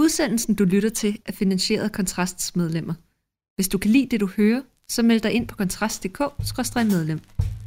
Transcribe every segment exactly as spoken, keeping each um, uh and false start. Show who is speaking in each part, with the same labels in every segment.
Speaker 1: Udsendelsen, du lytter til, er finansieret af Kontrasts medlemmer. Hvis du kan lide det, du hører, så meld dig ind på kontrast punktum d k skråstreg medlem.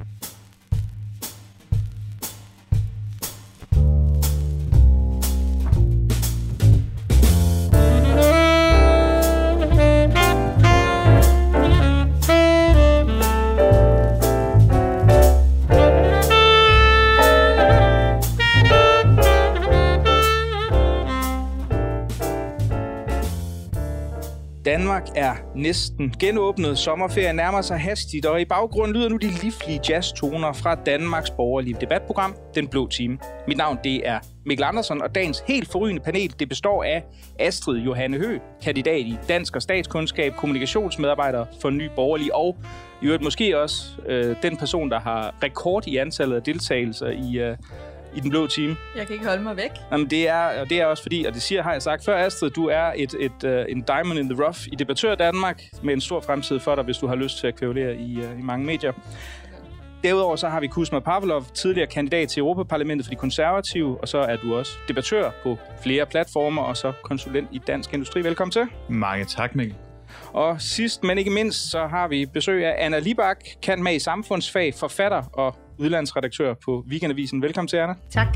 Speaker 2: Danmark er næsten genåbnet. Sommerferien nærmer sig hastigt, og i baggrunden lyder nu de livlige jazztoner fra Danmarks borgerlige debatprogram, Den Blå Time. Mit navn det er Mikkel Andersen, og dagens helt forrygende panel det består af Astrid Johanne Høgh, kandidat i dansk og statskundskab, kommunikationsmedarbejder for Ny Borgerlige, og i øvrigt måske også øh, den person, der har rekord i antallet af deltagelser i... Øh, i Den Blå Time.
Speaker 3: Jeg kan ikke holde mig væk.
Speaker 2: Jamen, det er, og det er også fordi, og det siger, har jeg sagt før, Astrid, du er et, et, uh, en diamond in the rough i Debattør Danmark, med en stor fremtid for dig, hvis du har lyst til at kvævlere i, uh, i mange medier. Derudover så har vi Kuzma Pavlov, tidligere kandidat til Europaparlamentet for de konservative, og så er du også debattør på flere platformer, og så konsulent i Dansk Industri. Velkommen til.
Speaker 4: Mange tak, Mikkel.
Speaker 2: Og sidst, men ikke mindst, så har vi besøg af Anna Libak, kan med i samfundsfag, forfatter og udlandsredaktør på Weekendavisen. Velkommen til, Anna.
Speaker 3: Tak.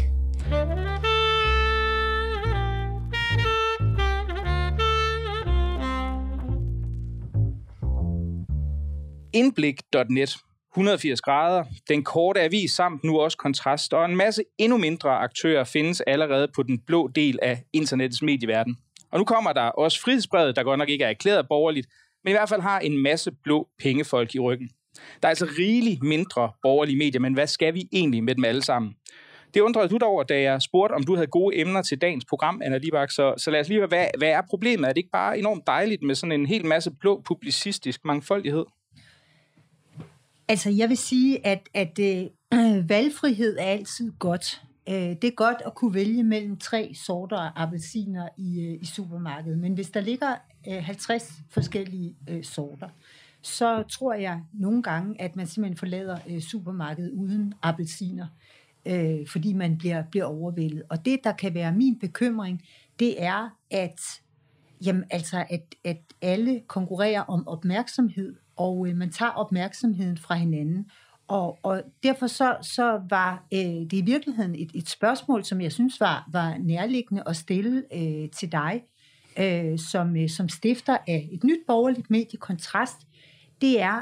Speaker 2: Indblik punktum net. et hundrede og firs grader, den korte avis samt nu også Kontrast, og en masse endnu mindre aktører findes allerede på den blå del af internettets medieverden. Og nu kommer der også Frihedsbrevet, der godt nok ikke er erklæret borgerligt, men i hvert fald har en masse blå pengefolk i ryggen. Der er altså rigeligt mindre borgerlige medier, men hvad skal vi egentlig med dem alle sammen? Det undrede du dig over, da jeg spurgte, om du havde gode emner til dagens program, Anna Libak. Så, så lad os lige høre, hvad, hvad er problemet? Er det ikke bare enormt dejligt med sådan en hel masse blå publicistisk mangfoldighed?
Speaker 5: Altså, jeg vil sige, at, at øh, valgfrihed er altid godt. Øh, det er godt at kunne vælge mellem tre sorter af appelsiner i, øh, i supermarkedet. Men hvis der ligger øh, halvtreds forskellige øh, sorter, så tror jeg nogle gange, at man simpelthen forlader øh, supermarkedet uden appelsiner, øh, fordi man bliver, bliver overvældet. Og det, der kan være min bekymring, det er, at, jamen, altså, at, at alle konkurrerer om opmærksomhed, og øh, man tager opmærksomheden fra hinanden. Og, og derfor så, så var øh, det i virkeligheden et, et spørgsmål, som jeg synes var, var nærliggende at stille øh, til dig, øh, som, øh, som stifter af et nyt borgerligt medie, Kontrast. Det er,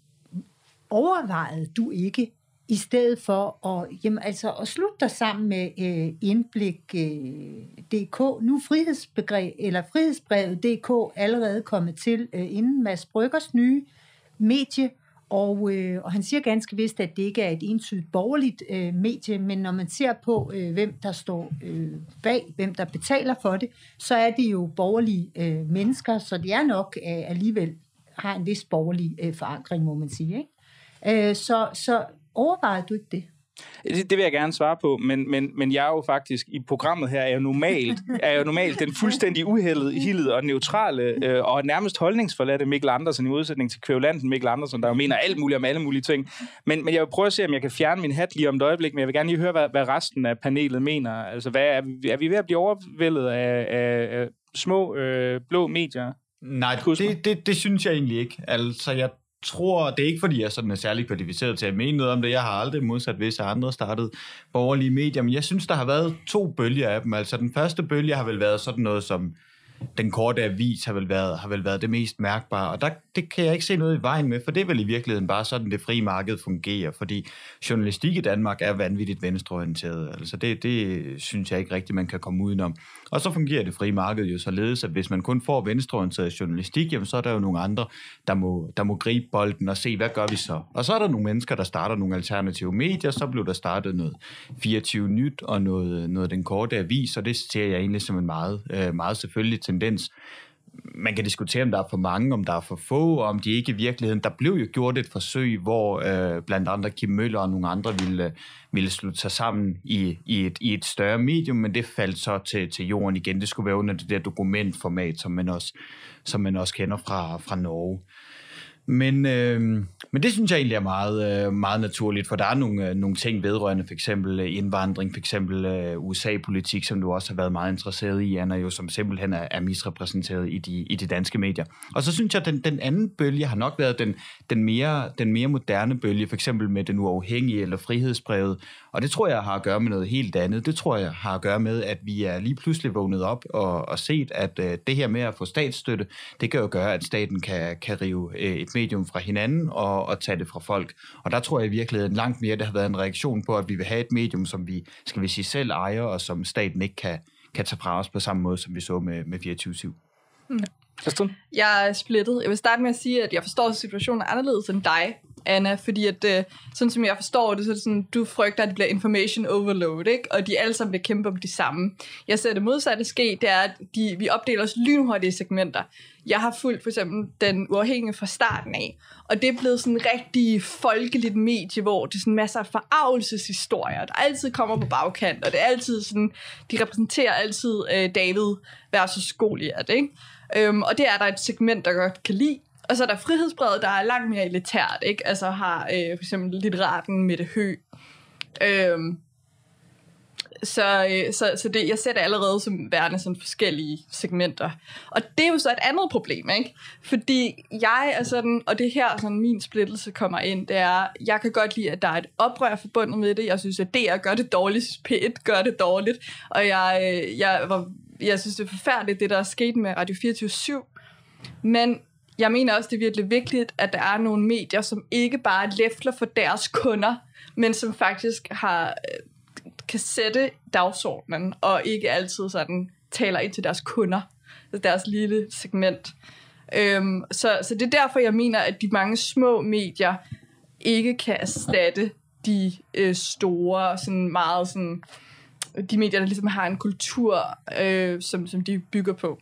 Speaker 5: overvejet du ikke, i stedet for at, jamen, altså, at slutte dig sammen med øh, Indblik punktum d k, nu frihedsbegreb, eller Frihedsbrevet punktum d k allerede kommet til, øh, inden Mads Bryggers nye medie, og, øh, og han siger ganske vist, at det ikke er et entydigt borgerligt øh, medie, men når man ser på, øh, hvem der står øh, bag, hvem der betaler for det, så er det jo borgerlige øh, mennesker, så det er nok øh, alligevel har en vis borgerlig øh, forankring, må man sige. Ikke? Øh, så, så overvejede du ikke det?
Speaker 2: Det, det vil jeg gerne svare på, men, men, men jeg er jo faktisk i programmet her er jo normalt, er jo normalt den fuldstændig uhældede, hildede og neutrale øh, og nærmest holdningsforladte Mikkel Andersen i modsætning til kvævlanten Mikkel Andersen, der jo mener alt muligt om alle mulige ting. Men, men jeg vil prøve at se, om jeg kan fjerne min hat lige om et øjeblik, men jeg vil gerne lige høre, hvad, hvad resten af panelet mener. Altså, hvad er, er vi ved at blive overvældet af, af, af små øh, blå medier?
Speaker 4: Nej, det, det, det synes jeg egentlig ikke. Altså, jeg tror, det er ikke, fordi jeg sådan er særlig kvalificeret til at mene noget om det. Jeg har aldrig modsat visse andre startet borgerlige medier, men jeg synes, der har været to bølger af dem. Altså, den første bølge har vel været sådan noget som den korte avis har vel været, har vel været det mest mærkbare, og der, det kan jeg ikke se noget i vejen med, for det er vel i virkeligheden bare sådan, det frie marked fungerer, fordi journalistik i Danmark er vanvittigt venstreorienteret, altså det, det synes jeg ikke rigtigt, man kan komme udenom. Og så fungerer det frie marked jo således, at hvis man kun får venstreorienteret journalistik, jamen så er der jo nogle andre, der må, der må gribe bolden og se, hvad gør vi så? Og så er der nogle mennesker, der starter nogle alternative medier, så blev der startet noget fireogtyve Nyt og noget, noget den korte avis, og det ser jeg egentlig som en meget, meget selvfølgelig tendens. Man kan diskutere, om der er for mange, om der er for få, og om de ikke i virkeligheden. Der blev jo gjort et forsøg, hvor øh, blandt andre Kim Møller og nogle andre ville, ville slutte sig sammen i, i, et, i et større medium, men det faldt så til, til jorden igen. Det skulle være under det der dokumentformat, som man også, som man også kender fra, fra Norge. Men, øh, men det synes jeg egentlig er meget, øh, meget naturligt, for der er nogle, øh, nogle ting vedrørende for eksempel indvandring, for eksempel øh, U S A-politik, som du også har været meget interesseret i, Anna, jo, som simpelthen er, er misrepræsenteret i de, i de danske medier. Og så synes jeg, at den, den anden bølge har nok været den, den, mere, den mere moderne bølge, for eksempel med den uafhængige eller frihedsbrevet, og det tror jeg har at gøre med noget helt andet. Det tror jeg har at gøre med, at vi er lige pludselig vågnet op og, og set, at øh, det her med at få statsstøtte, det kan jo gøre, at staten kan, kan rive øh, et medium fra hinanden og, og tage det fra folk. Og der tror jeg i virkeligheden langt mere, det har været en reaktion på, at vi vil have et medium, som vi, skal vi sige, selv ejer, og som staten ikke kan, kan tage fra os på samme måde, som vi så med, med fireogtyve syv.
Speaker 3: Mm. Jeg er splittet. Jeg vil starte med at sige, at jeg forstår situationen anderledes end dig, Anna, fordi at, øh, sådan som jeg forstår det, så er det sådan, du frygter, at det bliver information overload, ikke? Og de alle sammen vil kæmpe om de samme. Jeg ser det modsatte ske, det er, at de, vi opdeler os lynhurtigt i segmenter. Jeg har fulgt for eksempel Den Uafhængige fra starten af, og det er blevet sådan en rigtig folkeligt medie, hvor det er sådan masser af forarvelseshistorier, der altid kommer på bagkant, og det er altid sådan, de repræsenterer altid øh, David versus Goliat, ikke? Øhm, og det er der et segment, der godt kan lide. Og så er der frihedsbrevet, der er langt mere elitært, ikke? Altså har øh, for eksempel litteraten Mette Høgh. Øhm, så øh, så, så det, jeg ser det allerede som værende sådan forskellige segmenter. Og det er jo så et andet problem, ikke? Fordi jeg er sådan, og det her sådan min splittelse kommer ind, det er, jeg kan godt lide, at der er et oprør forbundet med det. Jeg synes, at D R gør det dårligt, jeg synes, P et gør det dårligt. Og jeg, øh, jeg, var, jeg synes, det er forfærdeligt, det der er sket med Radio fireogtyve syv. Men jeg mener også, det er virkelig vigtigt, at der er nogle medier, som ikke bare læfler for deres kunder, men som faktisk har, kan sætte dagsordenen, og ikke altid sådan taler ind til deres kunder, deres lille segment. Øhm, så, så det er derfor, jeg mener, at de mange små medier ikke kan erstatte de øh, store, sådan meget sådan, de medier, der ligesom har en kultur, øh, som, som de bygger på.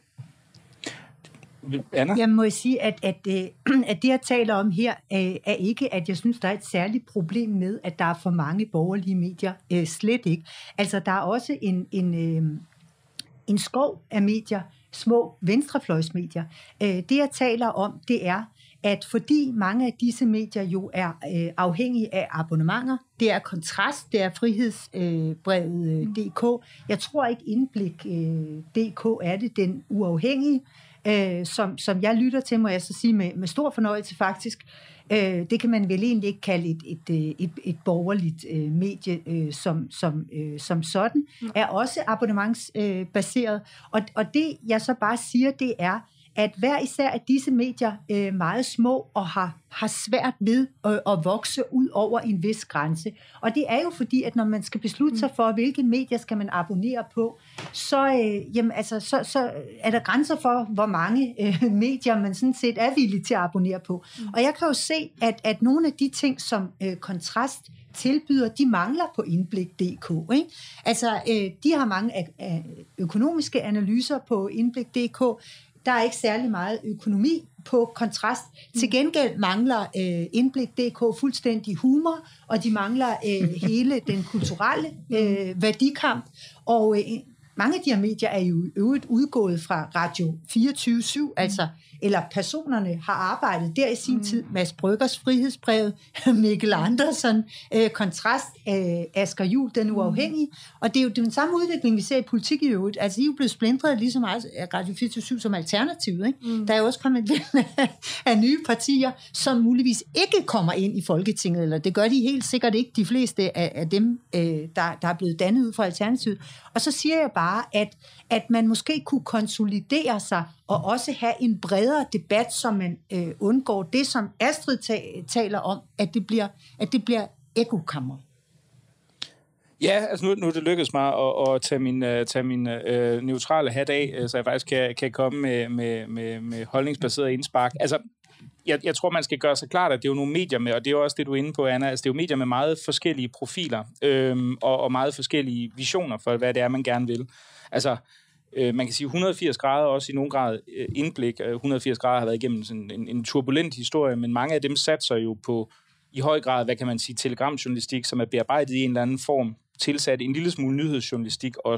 Speaker 2: Anna?
Speaker 5: Jeg må sige, at, at, at det, jeg taler om her, er ikke, at jeg synes, der er et særligt problem med, at der er for mange borgerlige medier. Slet ikke. Altså, der er også en, en, en skov af medier, små venstrefløjsmedier. Det, jeg taler om, det er, at fordi mange af disse medier jo er øh, afhængige af abonnementer, det er Kontrast, det er Frihedsbrevet øh, punktum d k. Jeg tror ikke Indblik øh, punktum d k er det, den uafhængige, øh, som, som jeg lytter til, må jeg så sige med, med stor fornøjelse faktisk. Øh, det kan man vel egentlig ikke kalde et, et, et, et borgerligt øh, medie øh, som, som, øh, som sådan, er også abonnementsbaseret. Øh, og, og det jeg så bare siger, det er, at hver især af disse medier er øh, meget små og har, har svært ved at, at vokse ud over en vis grænse. Og det er jo fordi, at når man skal beslutte sig for, hvilke medier skal man abonnere på, så, øh, jamen, altså, så, så er der grænser for, hvor mange øh, medier man sådan set er villig til at abonnere på. Og jeg kan jo se, at, at nogle af de ting, som øh, Kontrast tilbyder, de mangler på Indblik punktum d k. Ikke? Altså, øh, de har mange øh, økonomiske analyser på Indblik punktum d k. Der er ikke særlig meget økonomi på Kontrast. Til gengæld mangler øh, Indblik punktum d k fuldstændig humor, og de mangler øh, hele den kulturelle øh, værdikamp. Og øh, mange af de her medier er jo øvrigt udgået fra Radio fireogtyve syv, altså, eller personerne har arbejdet der i sin mm. tid. Mads Bryggers Frihedsbrevet, Mikkel Andersen, øh, Kontrast, øh, Asger Juhl, Den Uafhængige. Og det er jo den samme udvikling, vi ser i politik i øvrigt. Altså, I er jo blevet splintret lige så meget af Radio fireogtyve syv som alternativ. Ikke? Mm. Der er jo også kommet af nye partier, som muligvis ikke kommer ind i Folketinget, eller det gør de helt sikkert ikke, de fleste af, af dem, øh, der, der er blevet dannet ud fra alternativet. Og så siger jeg bare, at, at man måske kunne konsolidere sig, og også have en bredere debat, så man øh, undgår det, som Astrid ta- taler om, at det bliver, at det bliver ekokammer.
Speaker 2: Ja, altså nu, nu er det lykkedes mig at, at tage min, uh, tage min uh, neutrale hat af, så jeg faktisk kan, kan komme med, med, med, med holdningsbaseret indspark. Altså, jeg, jeg tror, man skal gøre sig klart, at det er jo nogle medier med, og det er jo også det, du er inde på, Anna, altså det er jo medier med meget forskellige profiler, øhm, og, og meget forskellige visioner for, hvad det er, man gerne vil. Altså, øh, man kan sige et hundrede og firs grader også i nogen grad øh, indblik. et hundrede og firs grader har været igennem sådan en, en turbulent historie, men mange af dem satser jo på, i høj grad, hvad kan man sige, telegramjournalistik, som er bearbejdet i en eller anden form, tilsat en lille smule nyhedsjournalistik også.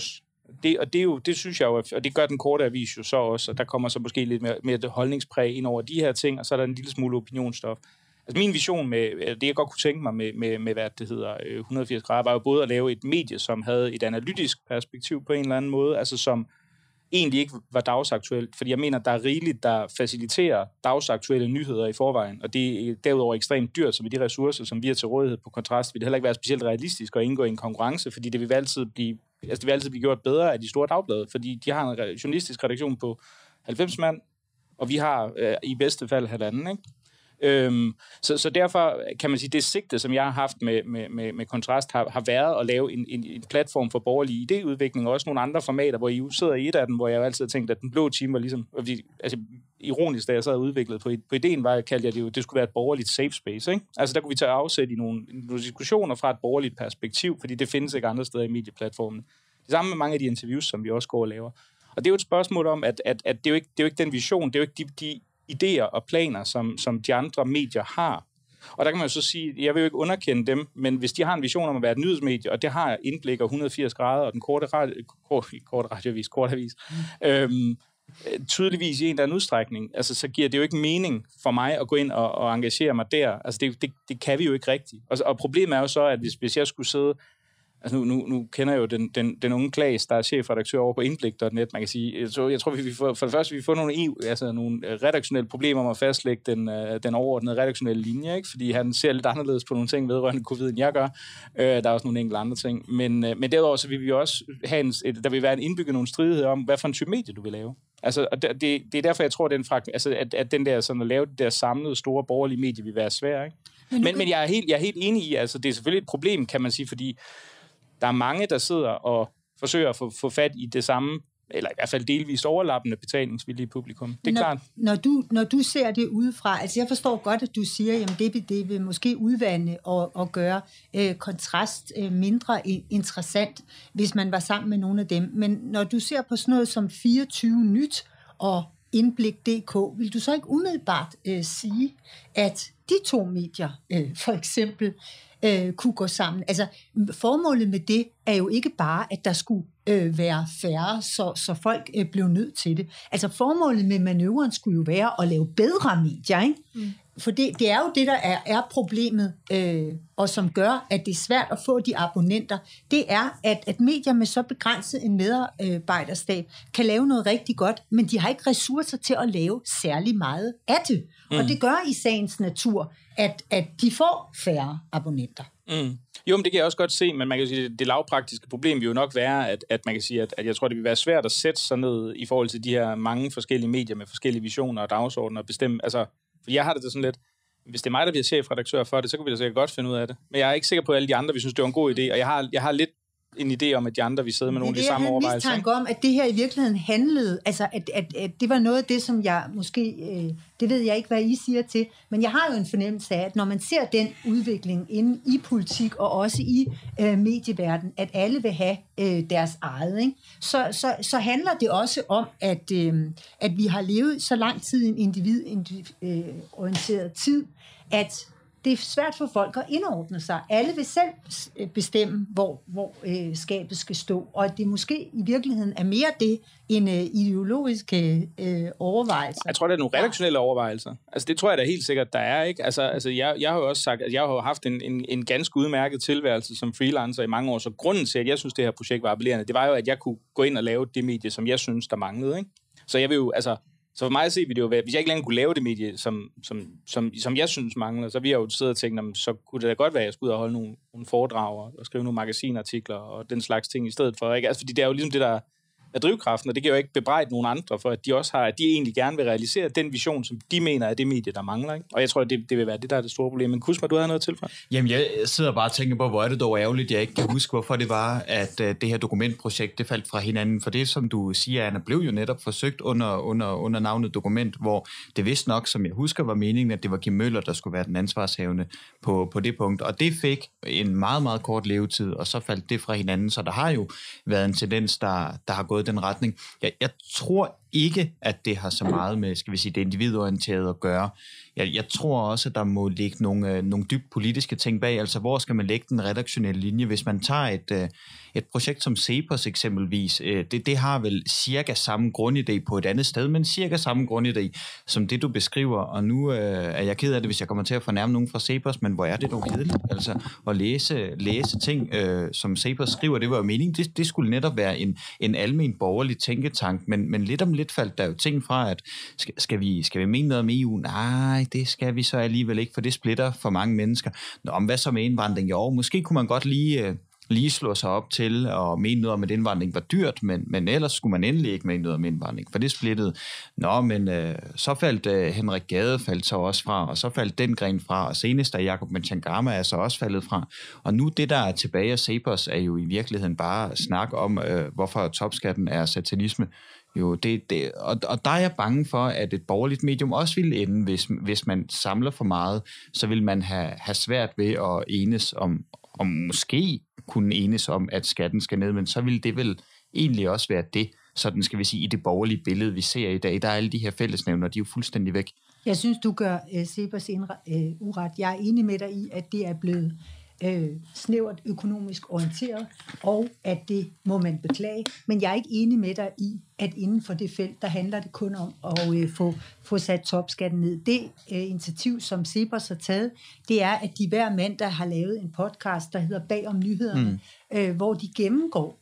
Speaker 2: Det, og det, er jo, det synes jeg jo, og det gør den korte avis jo så også, og der kommer så måske lidt mere, mere holdningspræg ind over de her ting, og så er der en lille smule opinionsstof. Altså min vision med, det jeg godt kunne tænke mig med, med, med hvad det hedder, et hundrede og firs grader, var jo både at lave et medie, som havde et analytisk perspektiv på en eller anden måde, altså som egentlig ikke var dagsaktuelt, fordi jeg mener, der er rigeligt, der faciliterer dagsaktuelle nyheder i forvejen, og det er derudover ekstremt dyrt, så med de ressourcer, som vi har til rådighed på Kontrast, vil det heller ikke være specielt realistisk at indgå i en konkurrence, fordi det vil altid blive, altså det vil altid blive gjort bedre af de store dagblade, fordi de har en journalistisk redaktion på halvfems mand, og vi har øh, i bedste fald halvanden, ikke? Øhm, så, så derfor kan man sige, det sigte, som jeg har haft med, med, med, med Kontrast, har, har været at lave en, en, en platform for borgerlig idéudvikling, og også nogle andre formater, hvor I jo sidder i et af dem, hvor jeg jo altid har tænkt, at den blå time var ligesom, altså ironisk, da jeg så havde udviklet på, på ideen, var, kaldte jeg det jo, det skulle være et borgerligt safe space, ikke? Altså der kunne vi tage afsæt i nogle, nogle diskussioner fra et borgerligt perspektiv, fordi det findes ikke andre steder i medieplatformen. Det samme med mange af de interviews, som vi også går og laver. Og det er jo et spørgsmål om, at, at, at det, er jo ikke, det er jo ikke den vision, det er jo ikke de, de idéer og planer, som, som de andre medier har. Og der kan man jo så sige, jeg vil jo ikke underkende dem, men hvis de har en vision om at være et nyhedsmedie, og det har Indblik og et hundrede og firs grader, og den korte, radio, kort, korte radioavis, korte avis, mm. øhm, tydeligvis i en eller anden udstrækning, altså så giver det jo ikke mening for mig at gå ind og, og engagere mig der. Altså det, det, det kan vi jo ikke rigtigt. Og, og problemet er jo så, at hvis, hvis jeg skulle sidde. Altså nu, nu, nu kender jeg jo den, den, den unge Klaas, der er chefredaktør over på Indblik punktum net. Man kan sige, jeg tror, jeg tror vi får, for det første, vi får nogle, E U, altså nogle redaktionelle problemer med at fastlægge den, den overordnede redaktionelle linje, ikke? Fordi han ser lidt anderledes på nogle ting vedrørende covid, end jeg gør. Øh, der er også nogle enkelte andre ting. Men, men derudover så vil vi også have en, der vil være en indbygget nogle stridigheder om, hvad for en type medie du vil lave. Altså, og det, det er derfor, jeg tror, den fragt, altså, at, at den der sådan at lave det der samlede store borgerlige medie vil være svær, ikke? Men, men, men jeg, er helt, jeg er helt enig i, altså det er selvfølgelig et problem, kan man sige, fordi der er mange, der sidder og forsøger at få, få fat i det samme, eller i hvert fald delvist overlappende betalingsvillige publikum. Det er
Speaker 5: når,
Speaker 2: klart.
Speaker 5: Når du, når du ser det udefra, altså jeg forstår godt, at du siger, jamen det vil, det vil måske udvande og, og gøre øh, Kontrast øh, mindre interessant, hvis man var sammen med nogle af dem. Men når du ser på sådan noget som fireogtyve Nyt og Indblik punktum d k, vil du så ikke umiddelbart øh, sige, at de to medier, øh, for eksempel, øh, kunne gå sammen? Altså, formålet med det er jo ikke bare, at der skulle øh, være færre, så, så folk øh, blev nødt til det. Altså, formålet med manøvren skulle jo være at lave bedre medier, ikke? Mm. For det, det er jo det, der er, er problemet, øh, og som gør, at det er svært at få de abonnenter. Det er, at, at medier med så begrænset en medarbejderstab kan lave noget rigtig godt, men de har ikke ressourcer til at lave særlig meget af det. Mm. Og det gør i sagens natur, at, at de får færre abonnenter.
Speaker 2: Mm. Jo, men det kan jeg også godt se, men man kan sige, at det lavpraktiske problem vil jo nok være, at, at man kan sige, at, at jeg tror, det vil være svært at sætte sig ned i forhold til de her mange forskellige medier med forskellige visioner og dagsordner og bestemme, altså. For jeg har det sådan lidt, hvis det er mig, der bliver chefredaktør for det, så kan vi da sikkert godt finde ud af det. Men jeg er ikke sikker på, at alle de andre, vi synes, det var en god idé. Og jeg har, jeg har lidt en idé om, at de andre, vi sidder med nogle af de samme overvejelser. Det er det,
Speaker 5: om, at det her i virkeligheden handlede, altså at, at, at det var noget af det, som jeg måske, øh, det ved jeg ikke, hvad I siger til, men jeg har jo en fornemmelse af, at når man ser den udvikling inde i politik og også i øh, medieverdenen, at alle vil have øh, deres eget, ikke? Så, så, så handler det også om, at, øh, at vi har levet så lang tid i en individorienteret tid, at det er svært for folk at indordne sig. Alle vil selv bestemme, hvor, hvor øh, skabet skal stå, og det måske i virkeligheden er mere det, end øh, ideologiske øh, overvejelser.
Speaker 2: Jeg tror, det er nogle redaktionelle overvejelser. Altså, det tror jeg da helt sikkert, der er, ikke? Altså, altså jeg, jeg har jo også sagt, at jeg har haft en, en, en ganske udmærket tilværelse som freelancer i mange år, så grunden til, at jeg synes, det her projekt var appellerende, det var jo, at jeg kunne gå ind og lave det medie, som jeg synes, der manglede, ikke? Så jeg vil jo, altså, så for mig at se, vil det jo være, hvis jeg ikke længere kunne lave det medie, som, som, som, som jeg synes mangler, så vi har jo siddet og tænkt, så kunne det da godt være, at jeg skulle ud og holde nogle, nogle foredrag og skrive nogle magasinartikler og den slags ting i stedet for, ikke? Altså, fordi det er jo ligesom det, der er drivkraften, og det kan jo ikke bebrejde nogen andre for, at de også har, at de egentlig gerne vil realisere den vision, som de mener er det medie, der mangler, ikke? Og jeg tror, det, det vil være det, der er det store problem. Men Kusma, du havde noget til for?
Speaker 4: Jamen, jeg sidder bare og tænker på, hvor er det dog ærgerligt, jeg ikke kan huske, hvorfor det var, at uh, det her dokumentprojekt, det faldt fra hinanden. For det, som du siger, Anna, blev jo netop forsøgt under, under, under navnet dokument, hvor det vist nok, som jeg husker, var meningen, at det var Kim Møller, der skulle være den ansvarshavende på, på det punkt. Og det fik en meget, meget kort levetid, og så faldt det fra hinanden. Så der har jo været en tendens, der, der har gået den retning. Jeg, jeg tror ikke, at det har så meget med, skal vi sige, det individorienterede at gøre. Jeg, jeg tror også, at der må ligge nogle, øh, nogle dybt politiske ting bag. Altså, hvor skal man lægge den redaktionelle linje? Hvis man tager et, øh, et projekt som CEPOS eksempelvis, øh, det, det har vel cirka samme grundidé på et andet sted, men cirka samme grundidé som det, du beskriver. Og nu øh, er jeg ked af det, hvis jeg kommer til at fornærme nogen fra CEPOS, men hvor er det dog kedeligt? Altså, at læse, læse ting, øh, som CEPOS skriver, det var jo meningen. Det, det skulle netop være en, en almen borgerlig tænketank, men, men lidt om lidt faldt der jo ting fra, at skal, skal, vi, skal vi mene noget om E U? Nej, det skal vi så alligevel ikke, for det splitter for mange mennesker. Nå, om hvad så med indvandring? Jo, måske kunne man godt lige, øh, lige slå sig op til og mene noget om, at indvandring var dyrt, men, men ellers skulle man endelig ikke mene noget om indvandring, for det splittede. Nå, men øh, så faldt øh, Henrik Gade faldt så også fra, og så faldt den gren fra, og senest er Jacob Mchangama er så også faldet fra. Og nu det, der er tilbage af CEPOS, er jo i virkeligheden bare snak om, øh, hvorfor topskatten er satanisme. Jo, det, det, og, og der er jeg bange for, at et borgerligt medium også vil ende, hvis, hvis man samler for meget, så vil man have, have svært ved at enes om, om måske kunne enes om, at skatten skal ned, men så vil det vel egentlig også være det, sådan skal vi sige, i det borgerlige billede, vi ser i dag. Der er alle de her fællesnævner, de er jo fuldstændig væk.
Speaker 5: Jeg synes, du gør uh, CEPOS uh, uret. Jeg er enig med dig i, at det er blevet øh, snævert økonomisk orienteret, og at det må man beklage. Men jeg er ikke enig med dig i, at inden for det felt, der handler det kun om at øh, få, få sat topskatten ned. Det øh, initiativ, som CEPOS har taget, det er, at de hver mandag har lavet en podcast, der hedder Bag om nyhederne, mm. øh, hvor de gennemgår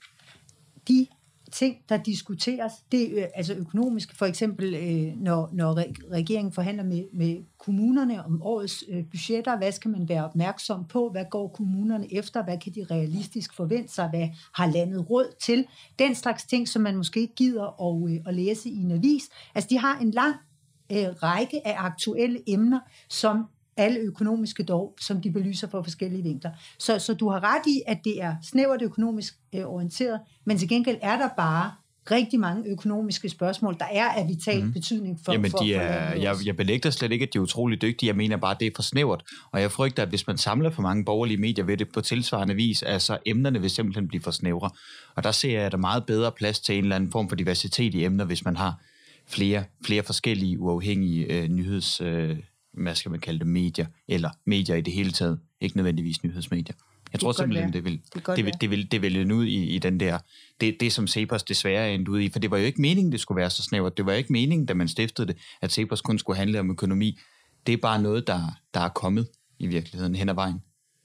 Speaker 5: de ting, der diskuteres, det er altså økonomisk, for eksempel øh, når, når regeringen forhandler med, med kommunerne om årets øh, budgetter, hvad skal man være opmærksom på, hvad går kommunerne efter, hvad kan de realistisk forvente sig, hvad har landet råd til, den slags ting, som man måske ikke gider at, øh, at læse i en avis. Altså de har en lang øh, række af aktuelle emner, som alle økonomiske dog, som de belyser fra forskellige vinkler. Så, så du har ret i, at det er snævert økonomisk øh, orienteret, men til gengæld er der bare rigtig mange økonomiske spørgsmål, der er af vital mm. betydning for,
Speaker 4: Jamen,
Speaker 5: for,
Speaker 4: de
Speaker 5: for
Speaker 4: er, jeg, jeg benægter slet ikke, at de er utrolig dygtige. Jeg mener bare, at det er for snævert. Og jeg frygter, at hvis man samler for mange borgerlige medier ved det på tilsvarende vis, altså emnerne vil simpelthen blive for snævre. Og der ser jeg, at der er meget bedre plads til en eller anden form for diversitet i emner, hvis man har flere, flere forskellige uafhængige øh, nyheds... Øh, hvad skal man kalde det, medier, eller medier i det hele taget, ikke nødvendigvis nyhedsmedier. Jeg tror simpelthen, det vil, det, det, vil, det, vil, det vil ende ud i, i den der, det, det som CEPOS desværre er endt ud i, for det var jo ikke meningen, det skulle være så snævert. Det var jo ikke meningen, da man stiftede det, at CEPOS kun skulle handle om økonomi. Det er bare noget, der, der er kommet i virkeligheden hen ad vejen.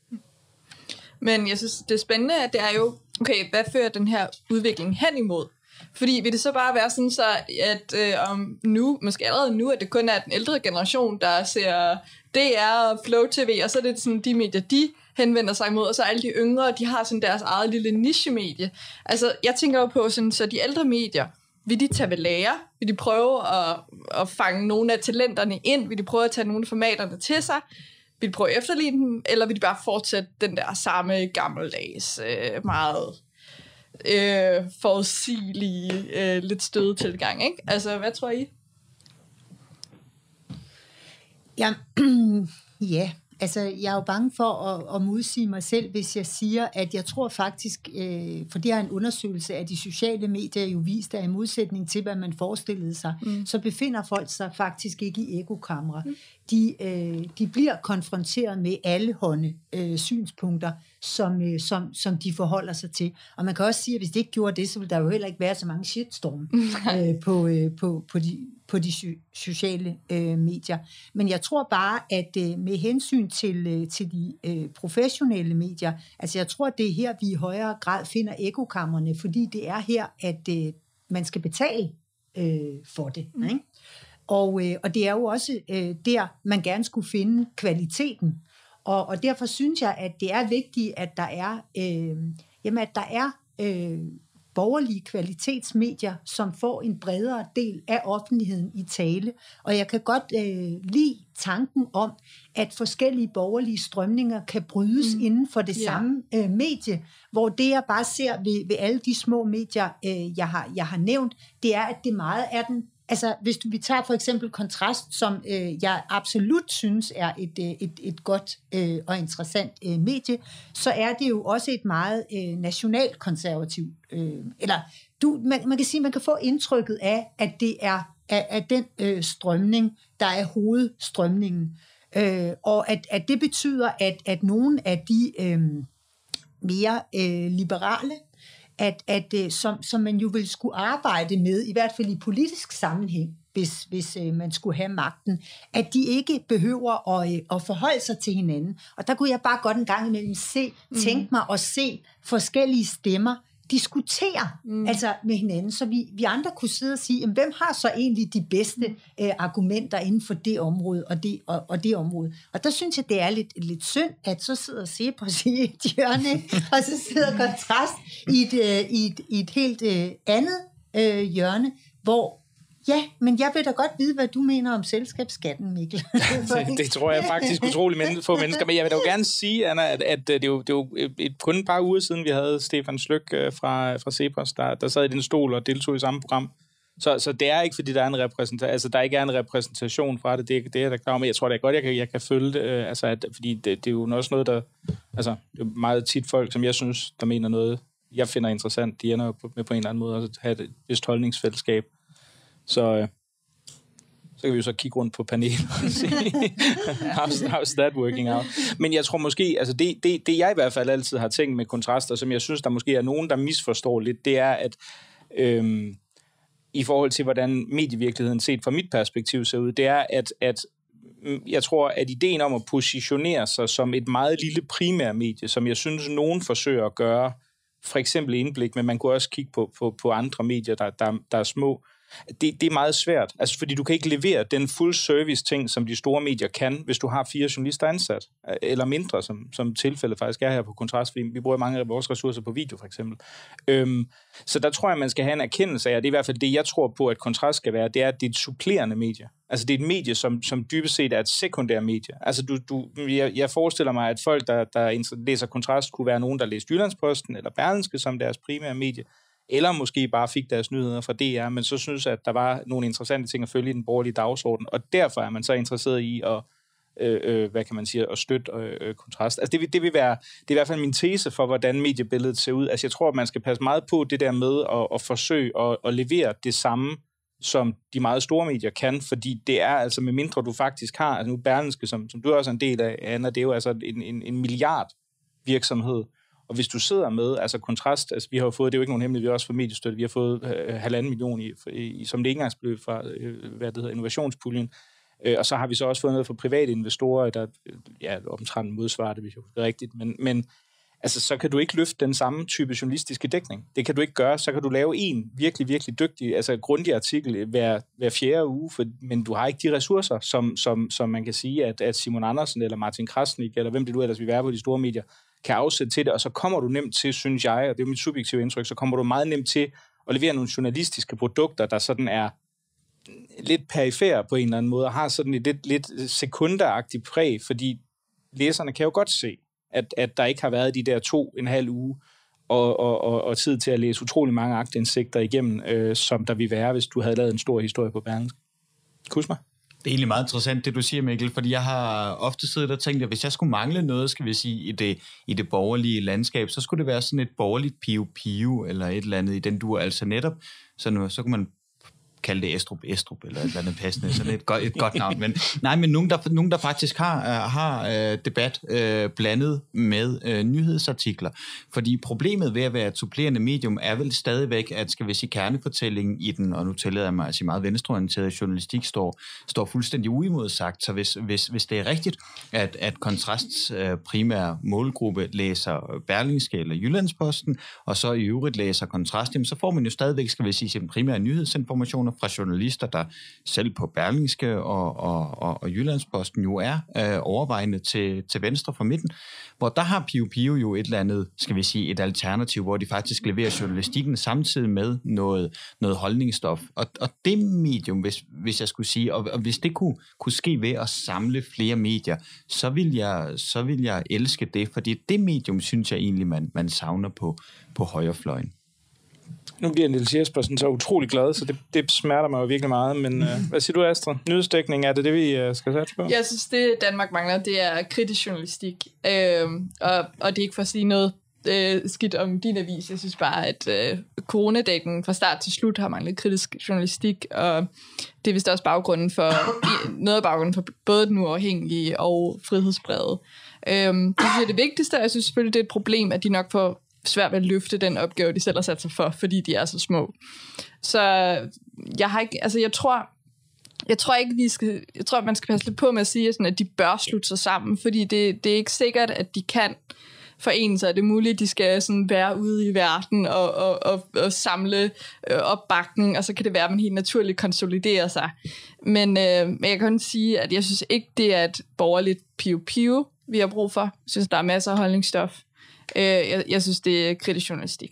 Speaker 3: Men jeg synes, det er spændende, at det er jo, okay, hvad fører den her udvikling hen imod? Fordi vil det så bare være sådan så, at øh, om nu, måske allerede nu, at det kun er den ældre generation, der ser D R og Flow T V, og så er det sådan de medier, de henvender sig imod, og så alle de yngre, de har sådan deres eget lille niche-medie. Altså, jeg tænker jo på sådan, så de ældre medier, vil de tage ved lære? Vil de prøve at, at fange nogle af talenterne ind? Vil de prøve at tage nogle af formaterne til sig? Vil de prøve at efterligne dem? Eller vil de bare fortsætte den der samme gammeldags, øh, meget... Øh, forudsigelige, øh, lidt støde tilgang, ikke? Altså, hvad tror I?
Speaker 5: Ja, ja, altså, jeg er jo bange for at, at modsige mig selv, hvis jeg siger, at jeg tror faktisk, øh, for det er en undersøgelse af de sociale medier jo vist, at i modsætning til, hvad man forestillede sig, mm. så befinder folk sig faktisk ikke i ekokamre. Mm. De, øh, de bliver konfronteret med allehånde øh, synspunkter, som, øh, som, som de forholder sig til. Og man kan også sige, at hvis det ikke gjorde det, så ville der jo heller ikke være så mange shitstorm øh, på, øh, på, på de, på de sociale øh, medier. Men jeg tror bare, at øh, med hensyn til, øh, til de øh, professionelle medier, altså jeg tror, det er her, vi i højere grad finder ekokammerne, fordi det er her, at øh, man skal betale øh, for det, mm. ikke? Og, øh, og det er jo også øh, der, man gerne skulle finde kvaliteten. Og, og derfor synes jeg, at det er vigtigt, at der er, øh, jamen, at der er øh, borgerlige kvalitetsmedier, som får en bredere del af offentligheden i tale. Og jeg kan godt øh, lide tanken om, at forskellige borgerlige strømninger kan brydes mm. inden for det ja. samme øh, medie, hvor det, jeg bare ser ved, ved alle de små medier, øh, jeg, har, jeg har nævnt, det er, at det meget er den. Altså, hvis du, vi tager for eksempel Kontrast, som øh, jeg absolut synes er et, et, et godt øh, og interessant øh, medie, så er det jo også et meget øh, nationalkonservativt, øh, eller du, man, man kan sige, man kan få indtrykket af, at det er af, af den øh, strømning, der er hovedstrømningen. Øh, og at, at det betyder, at, at nogle af de øh, mere øh, liberale, at, at, øh, som, som man jo vil skulle arbejde med, i hvert fald i politisk sammenhæng, hvis, hvis øh, man skulle have magten, at de ikke behøver at, øh, at forholde sig til hinanden. Og der kunne jeg bare godt en gang imellem se, mm. tænke mig at se forskellige stemmer diskutere mm. altså med hinanden, så vi, vi andre kunne sidde og sige, jamen, hvem har så egentlig de bedste øh, argumenter inden for det område og det, og, og det område. Og der synes jeg, det er lidt, lidt synd, at så sidder Cepos i et hjørne, og så sidder Kontrast i et, øh, i et, i et helt øh, andet øh, hjørne, hvor ja, men jeg vil da godt vide, hvad du mener om selskabsskatten, Mikkel.
Speaker 2: det, det tror jeg faktisk utrolig men- få mennesker. Men jeg vil da jo gerne sige, Anna, at, at det er jo, det er jo et, kun et par uger siden, vi havde Stefan Sløk fra, fra Cepos, der, der sad i den stol og deltog i samme program. Så, så det er ikke, fordi der er en repræsentation, altså der ikke er en repræsentation fra det, det, det er der klar, men jeg tror da godt, jeg kan, jeg kan følge det, øh, altså at, fordi det, det er jo også noget, der, altså det er meget tit folk, som jeg synes, der mener noget, jeg finder interessant, de ender jo med på en eller anden måde at have et vist holdningsfællesskab. Så, øh, så kan vi jo så kigge rundt på panelet og se, how's, how's that working out? Men jeg tror måske, altså det, det, det jeg i hvert fald altid har tænkt med kontraster, som jeg synes, der måske er nogen, der misforstår lidt, det er, at øhm, i forhold til, hvordan medievirkeligheden set fra mit perspektiv ser ud, det er, at, at jeg tror, at ideen om at positionere sig som et meget lille primærmedie, som jeg synes, nogen forsøger at gøre, for eksempel Indblik, men man kunne også kigge på, på, på andre medier, der, der, der er små, Det, det er meget svært, altså fordi du kan ikke levere den full service ting, som de store medier kan, hvis du har fire journalister ansat, eller mindre, som, som tilfældet faktisk er her på Kontrast, fordi vi bruger mange af vores ressourcer på video for eksempel. Øhm, så der tror jeg, man skal have en erkendelse af, og det er i hvert fald det, jeg tror på, at Kontrast skal være, det er, at det er et supplerende medie. Altså det er et medie, som, som dybest set er et sekundært medie. Altså du, du, jeg, jeg forestiller mig, at folk, der, der læser Kontrast, kunne være nogen, der læser Jyllandsposten eller Berlingske som deres primære medie, eller måske bare fik deres nyheder fra D R, men så synes at der var nogle interessante ting at følge i den borgerlige dagsorden, og derfor er man så interesseret i at, øh, øh, hvad kan man sige, at støtte øh, Kontrast. Altså det vil, det vil være, det er i hvert fald min tese for, hvordan mediebilledet ser ud. Altså jeg tror, at man skal passe meget på det der med at, at forsøge at, at levere det samme, som de meget store medier kan, fordi det er altså, med mindre du faktisk har, altså nu Berlingske, som, som du også er en del af, Anna, det er jo altså en, en, en milliard virksomhed. Og hvis du sidder med, altså Kontrast, altså vi har jo fået, det er jo ikke nogen hemmelighed, vi har også fået mediestøtte, vi har fået øh, halvanden million i, i, som det engangsbeløb fra, øh, hvad det hedder, innovationspuljen, øh, og så har vi så også fået noget fra private investorer, der, ja, omtrent modsvarer det, hvis jeg husker rigtigt, men, men altså, så kan du ikke løfte den samme type journalistiske dækning. Det kan du ikke gøre, så kan du lave en virkelig, virkelig dygtig, altså grundig artikel hver, hver fjerde uge, for, men du har ikke de ressourcer, som, som, som man kan sige, at, at Simon Andersen eller Martin Krasnik, eller hvem det nu ellers vil være på de store medier, kan afsætte til det, og så kommer du nemt til, synes jeg, og det er mit subjektive indtryk, så kommer du meget nemt til at levere nogle journalistiske produkter, der sådan er lidt perifære på en eller anden måde, og har sådan et lidt, lidt sekunderagtigt præg, fordi læserne kan jo godt se, at, at der ikke har været de der to en halv uge, og, og, og, og tid til at læse utrolig mange aktindsigter igennem, øh, som der ville være, hvis du havde lavet en stor historie på Berlingske. Kus mig.
Speaker 4: Det er egentlig meget interessant, det du siger, Mikkel, fordi jeg har ofte siddet og tænkt, at hvis jeg skulle mangle noget, skal vi sige, i det, i det borgerlige landskab, så skulle det være sådan et borgerligt piu-piu, eller et eller andet i den dur, altså netop, så, nu, så kunne man kalde det Estrup Estrup, eller et eller andet passende, sådan et godt, et godt navn. Men, nej, men nogen, der, nogen, der faktisk har, har uh, debat uh, blandet med uh, nyhedsartikler. Fordi problemet ved at være et supplerende medium er vel stadigvæk, at skal vi sige, kernefortællingen i den, og nu tillader jeg mig at sige meget venstreorienteret journalistik, står, står fuldstændig uimodsagt. Så hvis, hvis, hvis det er rigtigt, at, at Kontrasts uh, primære målgruppe læser Berlingske eller Jyllandsposten, og så i øvrigt læser Kontrast, jamen, så får man jo stadigvæk, skal vi sige, sin primære nyhedsinformation fra journalister, der selv på Berlingske og, og, og, og Jyllandsposten jo er øh, overvejende til, til venstre for midten, hvor der har Pio Pio jo et eller andet, skal vi sige, et alternativ, hvor de faktisk leverer journalistikken samtidig med noget, noget holdningsstof. Og, og det medium, hvis, hvis jeg skulle sige, og, og hvis det kunne, kunne ske ved at samle flere medier, så vil jeg, så vil jeg elske det, fordi det medium, synes jeg egentlig, man, man savner på, på højrefløjen.
Speaker 2: Nu bliver Niels Jespersen så utrolig glad, så det, det smerter mig jo virkelig meget. Men øh, hvad siger du, Astrid? Nyhedsdækning, er det det, vi øh, skal satse på?
Speaker 3: Jeg synes, det Danmark mangler, det er kritisk journalistik. Øh, og, og det er ikke for at sige noget øh, skidt om din avis. Jeg synes bare, at øh, coronadækken fra start til slut har manglet kritisk journalistik, og det er vist også baggrunden for, noget af baggrunden for både den uafhængige og frihedsbrevet. Øhm, det er det vigtigste, og jeg synes selvfølgelig, det er et problem, at de nok får svært ved at løfte den opgave, de selv har sat sig for, fordi de er så små. Så jeg har ikke, altså jeg tror, jeg tror ikke, vi skal, jeg tror, man skal passe lidt på med at sige, sådan, at de bør slutte sig sammen, fordi det, det er ikke sikkert, at de kan forene sig. Det er muligt, at de skal sådan være ude i verden og, og, og, og samle øh, opbakning, og så kan det være, at man helt naturligt konsoliderer sig. Men, øh, men jeg kan kun sige, at jeg synes ikke, det er et borgerligt piv-piv, vi har brug for. Jeg synes, der er masser af holdningsstof. Øh, jeg, jeg synes, det er kritisk journalistik.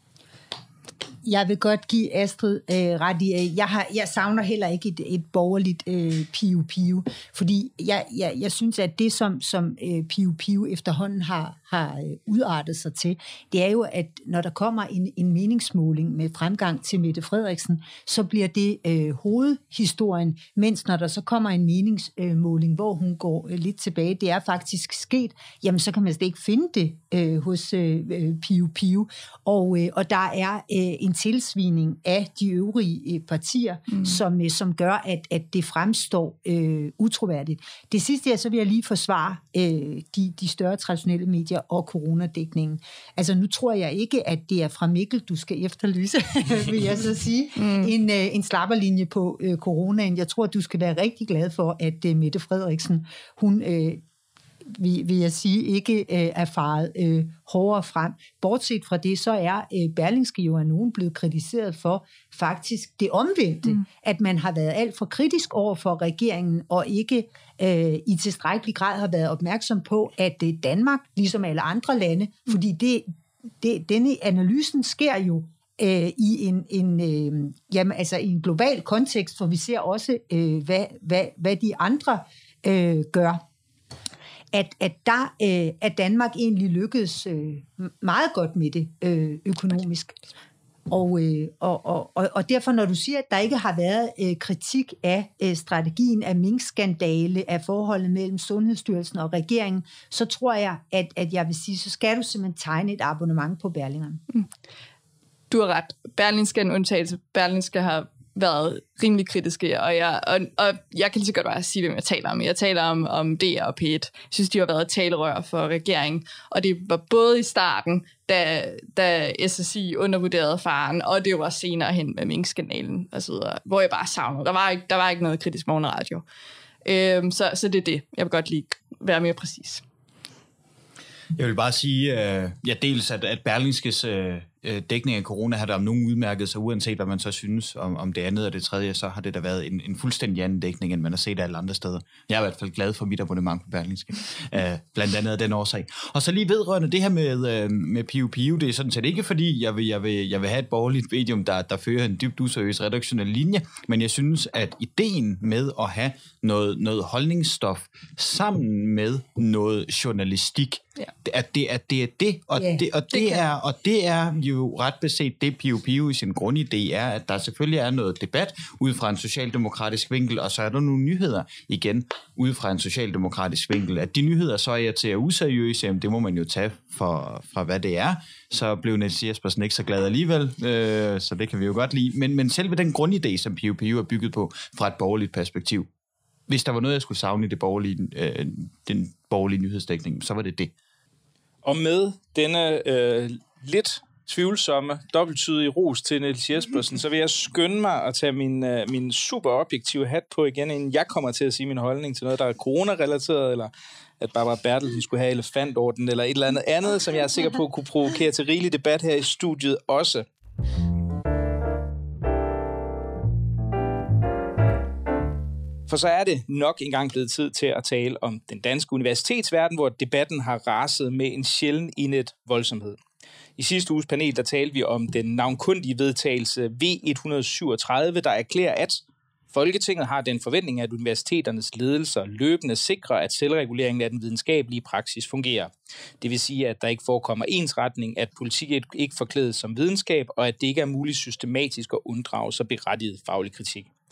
Speaker 5: Jeg vil godt give Astrid øh, ret i, jeg, har, jeg savner heller ikke et, et borgerligt øh, piv-piv, fordi jeg, jeg, jeg synes, at det, som, som øh, piv-piv efterhånden har, har øh, udartet sig til, det er jo, at når der kommer en, en meningsmåling med fremgang til Mette Frederiksen, så bliver det øh, hovedhistorien, mens når der så kommer en meningsmåling, øh, hvor hun går øh, lidt tilbage, det er faktisk sket, jamen så kan man slet ikke finde det øh, hos øh, piv-piv, og, øh, og der er øh, en tilsvigning af de øvrige øh, partier, mm. som, øh, som gør, at, at det fremstår øh, utroværdigt. Det sidste er, så vil jeg lige forsvare øh, de, de større traditionelle medier og coronadækningen. Altså nu tror jeg ikke, at det er fra Mikkel, du skal efterlyse, vil jeg så sige, mm. en, øh, en slapperlinje på øh, coronaen. Jeg tror, du skal være rigtig glad for, at øh, Mette Frederiksen, hun øh, vil, vil jeg sige, ikke øh, er faret øh, hårdere frem. Bortset fra det, så er øh, Berlingske jo af nogen blevet kritiseret for faktisk det omvendte, mm. at man har været alt for kritisk over for regeringen, og ikke øh, i tilstrækkelig grad har været opmærksom på, at øh, Danmark, ligesom alle andre lande, mm. fordi det, det, denne analysen sker jo øh, i en, en, øh, jamen, altså i en global kontekst, for vi ser også, øh, hvad, hvad, hvad de andre øh, gør. At, at der øh, at Danmark egentlig lykkedes øh, meget godt med det øh, økonomisk. Og, øh, og, og, og derfor, når du siger, at der ikke har været øh, kritik af øh, strategien, af minkskandale, af forholdet mellem Sundhedsstyrelsen og regeringen, så tror jeg, at, at jeg vil sige, så skal du simpelthen tegne et abonnement på Berlingeren. Mm.
Speaker 3: Du har ret. Berlingske er en undtagelse. Berlingske har været rimelig kritiske, og jeg, og, og jeg kan lige så godt bare sige, hvem jeg taler om. Jeg taler om, om D R og P et. Jeg synes, de har været talerør for regeringen, og det var både i starten, da, da S S I undervurderede faren, og det var senere hen med minkskandalen, og så videre, hvor jeg bare savnede. Der var ikke, der var ikke noget kritisk morgenradio. Øhm, så, så det er det. Jeg vil godt lige være mere præcis.
Speaker 4: Jeg vil bare sige, uh, ja, dels at, at Berlingskes uh, dækning af corona har der om nogen udmærket sig, uanset hvad man så synes om, om det andet og det tredje, så har det da været en, en fuldstændig anden dækning, end man har set alle andre steder. Jeg er i hvert fald glad for mit abonnement på Berlingske, uh, blandt andet af den årsag. Og så lige vedrørende det her med, uh, med piv-piv, det er sådan set ikke fordi, jeg vil, jeg vil, jeg vil have et borgerligt medium, der, der fører en dybt useriøs redaktionel linje, men jeg synes, at ideen med at have noget, noget holdningsstof sammen med noget journalistik, ja. at, det, at det er det, og, yeah, det, og, det det er, og det er jo ret beset det, piv-piv i sin grundidé er, at der selvfølgelig er noget debat ud fra en socialdemokratisk vinkel, og så er der nogle nyheder igen ud fra en socialdemokratisk vinkel. At de nyheder så er til at useriøse, jamen det må man jo tage for, fra hvad det er. Så blev Niels Jespersen ikke så glad alligevel, øh, så det kan vi jo godt lide. Men, men selve den grundidé, som piv-piv er bygget på fra et borgerligt perspektiv, hvis der var noget, jeg skulle savne i det borgerlige, øh, den borgerlige nyhedsdækning, så var det det.
Speaker 2: Og med denne øh, lidt tvivlsomme, dobbelttydige ros til Niels Jespersen, så vil jeg skynde mig at tage min, øh, min super objektive hat på igen, inden jeg kommer til at sige min holdning til noget, der er corona-relateret, eller at Barbara Bertelsen skulle have elefantorden, eller et eller andet andet, som jeg er sikker på kunne provokere til rigelig debat her i studiet også. For så er det nok engang blevet tid til at tale om den danske universitetsverden, hvor debatten har raset med en sjælden indet voldsomhed. I sidste uges panel, der talte vi om den navnkundige vedtagelse V et hundrede syvogtredive, der erklærer, at Folketinget har den forventning, at universiteternes ledelser løbende sikrer, at selvreguleringen af den videnskabelige praksis fungerer. Det vil sige, at der ikke forekommer ensretning, at politik ikke forklædes som videnskab, og at det ikke er muligt systematisk at unddrage sig berettiget faglig kritik.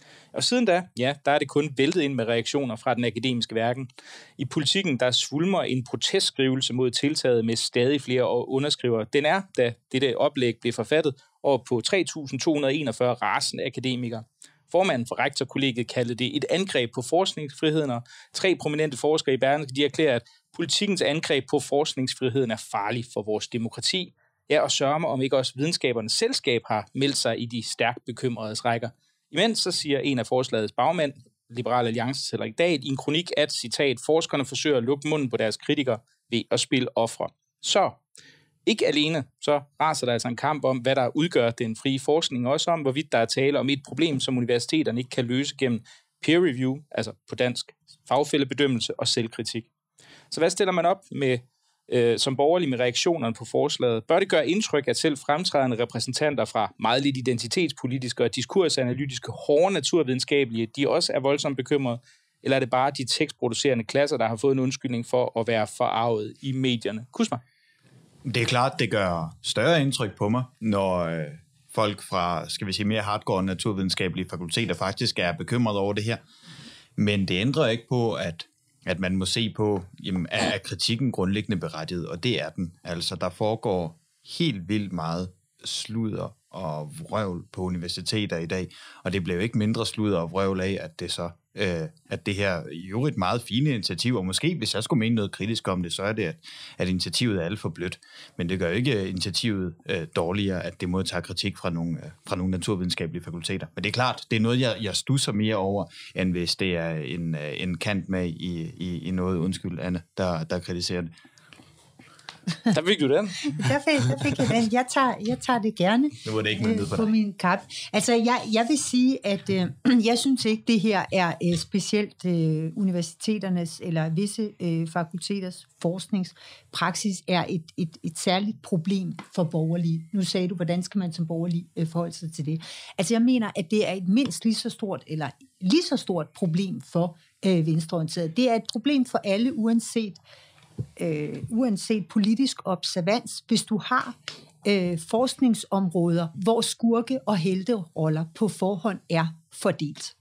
Speaker 2: Og siden da, ja, der er det kun væltet ind med reaktioner fra den akademiske verden. I Politikken, der svulmer en protestskrivelse mod tiltaget med stadig flere underskrivere. Den er, da dette oplæg blev forfattet, over på tre tusind to hundrede og enogfyrre rasende akademikere. Formanden for rektorkollegiet kaldte det et angreb på forskningsfriheden, og tre prominente forskere i Berlingske, de erklærer, at Politikens angreb på forskningsfriheden er farlig for vores demokrati. Ja, og sørger mig, om ikke også videnskabernes selskab har meldt sig i de stærkt bekymrede rækker. Imens så siger en af forslagets bagmænd, Liberal Alliances Henrik Dahl, i en kronik, at, citat, forskerne forsøger at lukke munden på deres kritikere ved at spille ofre. Så ikke alene, så raser der altså en kamp om, hvad der udgør den frie forskning, også om, hvorvidt der er tale om et problem, som universiteterne ikke kan løse gennem peer review, altså på dansk fagfællebedømmelse og selvkritik. Så hvad stiller man op med øh, som borgerlig med reaktionerne på forslaget? Bør det gøre indtryk, at selv fremtrædende repræsentanter fra meget lidt identitetspolitiske og diskursanalytiske hårde naturvidenskabelige, de også er voldsomt bekymrede? Eller er det bare de tekstproducerende klasser, der har fået en undskyldning for at være forarvet i medierne? Kusma?
Speaker 4: Det er klart, det gør større indtryk på mig, når øh, folk fra, skal vi sige, mere hardcore naturvidenskabelige fakulteter faktisk er bekymrede over det her. Men det ændrer ikke på, at, at man må se på, jamen, er kritikken grundlæggende berettiget, og det er den. Altså, der foregår helt vildt meget sludder og vrøvl på universiteter i dag, og det bliver jo ikke mindre sludder og vrøvl af, at det så øh, at det her jo et meget fine initiativ, og måske hvis jeg skulle mene noget kritisk om det, så er det, at, at initiativet er alt for blødt. Men det gør jo ikke initiativet øh, dårligere, at det modtager kritik fra nogle, øh, fra nogle naturvidenskabelige fakulteter. Men det er klart, det er noget, jeg, jeg stusser mere over, end hvis det er en, en kant med i, i, i noget, undskyld, Anne, der, der kritiserer det.
Speaker 2: Der fik du den.
Speaker 5: der, fik, der fik jeg den. Jeg tager, jeg tager det gerne
Speaker 4: nu var det ikke øh,
Speaker 5: på, på min kap. Altså, jeg, jeg vil sige, at øh, jeg synes ikke, det her er øh, specielt øh, universiteternes eller visse øh, fakulteters forskningspraksis er et, et, et særligt problem for borgerlige. Nu sagde du, hvordan skal man som borgerlig øh, forholde sig til det? Altså, jeg mener, at det er et mindst lige så stort, eller lige så stort problem for øh, venstreorienterede. Det er et problem for alle, uanset Øh, uanset politisk observans, hvis du har øh, forskningsområder, hvor skurke og helteroller på forhånd er fordelt.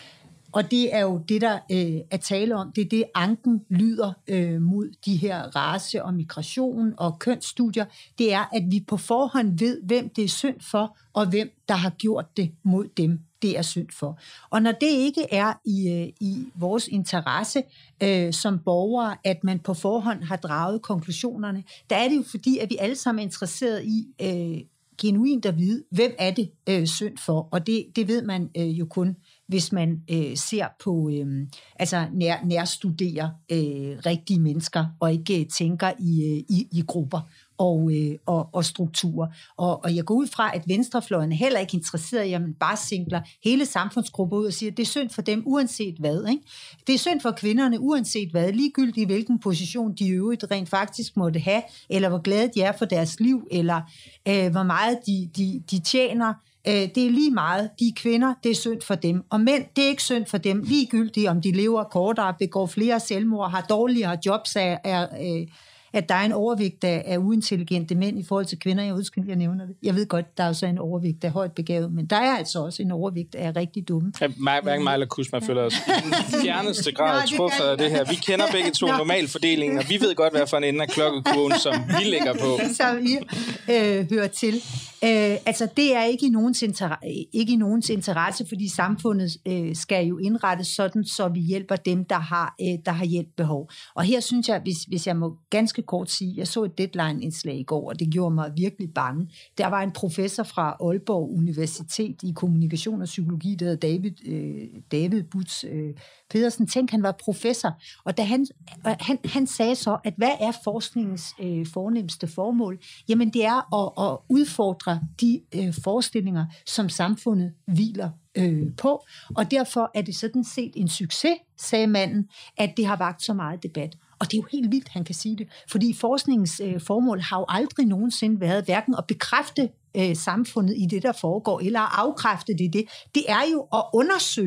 Speaker 5: Og det er jo det, der øh, er tale om. Det er det, anken lyder øh, mod de her race- og migration og kønsstudier. Det er, at vi på forhånd ved, hvem det er synd for, og hvem der har gjort det mod dem, det er synd for. Og når det ikke er i, øh, i vores interesse øh, som borgere, at man på forhånd har draget konklusionerne, der er det jo fordi, at vi alle sammen er interesseret i øh, genuint at vide, hvem er det øh, synd for. Og det, det ved man øh, jo kun, hvis man øh, ser på, øh, altså nær, nærstuderer øh, rigtige mennesker, og ikke øh, tænker i, øh, i, i grupper og, øh, og, og strukturer. Og, og jeg går ud fra, at venstrefløjen er heller ikke interesseret i, at man bare singler hele samfundsgrupper ud og siger, at det er synd for dem, uanset hvad. Ikke? Det er synd for kvinderne, uanset hvad, ligegyldigt hvilken position de øvrigt rent faktisk måtte have, eller hvor glade de er for deres liv, eller øh, hvor meget de, de, de tjener. Det er lige meget. De kvinder, det er synd for dem. Og mænd, det er ikke synd for dem. Ligegyldigt, om de lever kortere, begår flere selvmord, har dårligere jobs, er, er, at der er en overvægt af, af uintelligente mænd i forhold til kvinder. Jeg udskylder, jeg nævner det. Jeg ved godt, der er også en overvægt af højt begavet, men der er altså også en overvægt af rigtig dumme.
Speaker 2: Ja, hverken mig eller Kusma føler os den fjerneste grad truffet af det her. Vi kender begge to normalfordelingen, og vi ved godt, hvad for en ende af klokkekurven, som vi ligger på.
Speaker 5: Som I øh, hører til. Øh, altså, det er ikke i nogens, inter- ikke i nogens interesse, fordi samfundet øh, skal jo indrettes sådan, så vi hjælper dem, der har, øh, der har hjælp behov. Og her synes jeg, hvis, hvis jeg må ganske kort sige, jeg så et Deadline-indslag i går, og det gjorde mig virkelig bange. Der var en professor fra Aalborg Universitet i kommunikation og psykologi, der hedder David, øh, David Butz øh, Pedersen. Tænk, han var professor, og da han, han, han sagde så, at hvad er forskningens øh, fornemmeste formål? Jamen, det er at, at udfordre de øh, forestillinger, som samfundet hviler øh, på, og derfor er det sådan set en succes, sagde manden, at det har vakt så meget debat. Og det er jo helt vildt, han kan sige det, fordi forskningens øh, formål har jo aldrig nogensinde været hverken at bekræfte øh, samfundet i det, der foregår, eller at afkræfte det. Det, det er jo at undersøge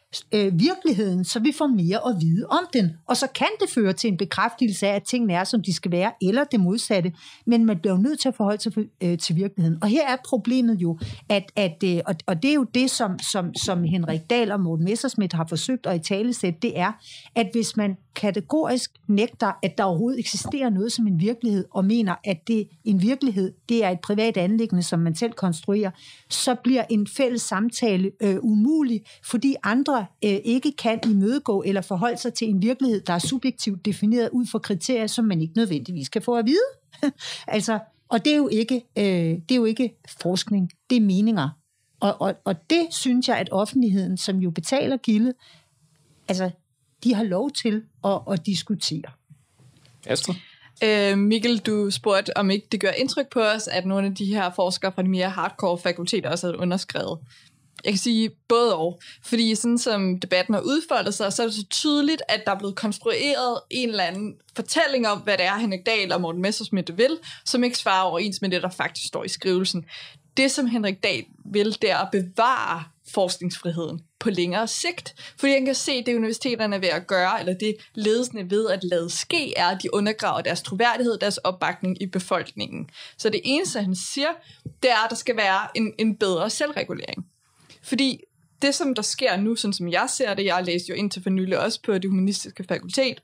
Speaker 5: øh, virkeligheden, så vi får mere at vide om den. Og så kan det føre til en bekræftelse af, at tingene er, som de skal være, eller det modsatte. Men man bliver jo nødt til at forholde sig øh, til virkeligheden. Og her er problemet jo, at, at øh, og, og det er jo det, som, som, som Henrik Dahl og Morten Messerschmidt har forsøgt at italesætte, det er, at hvis man kategorisk nægter, at der overhovedet eksisterer noget som en virkelighed, og mener, at det en virkelighed, det er et privat anliggende, som man selv konstruerer, så bliver en fælles samtale øh, umulig, fordi andre øh, ikke kan imødegå eller forholde sig til en virkelighed, der er subjektivt defineret ud fra kriterier, som man ikke nødvendigvis kan få at vide. altså, og det er jo ikke, øh, det er jo ikke forskning, det er meninger. Og, og, og det synes jeg, at offentligheden, som jo betaler gildet, altså, de har lov til at, at diskutere.
Speaker 2: Astrid?
Speaker 3: Øh, Mikkel, du spurgte, om ikke det gør indtryk på os, at nogle af de her forskere fra de mere hardcore fakulteter også havde underskrevet. Jeg kan sige både og. Fordi sådan som debatten har udfoldet sig, så er det så tydeligt, at der er blevet konstrueret en eller anden fortælling om, hvad det er, Henrik Dahl og Morten Messerschmidt vil, som ikke svarer overens med det, der faktisk står i skrivelsen. Det, som Henrik Dahl vil, det er at bevare forskningsfriheden på længere sigt. Fordi jeg kan se, det universiteterne er ved at gøre, eller det ledelsen er ved at lade ske, er, at de undergraver deres troværdighed, deres opbakning i befolkningen. Så det eneste, han siger, det er, at der skal være en, en bedre selvregulering. Fordi det, som der sker nu, sådan som jeg ser det, jeg læste jo indtil for nylig også på det humanistiske fakultet,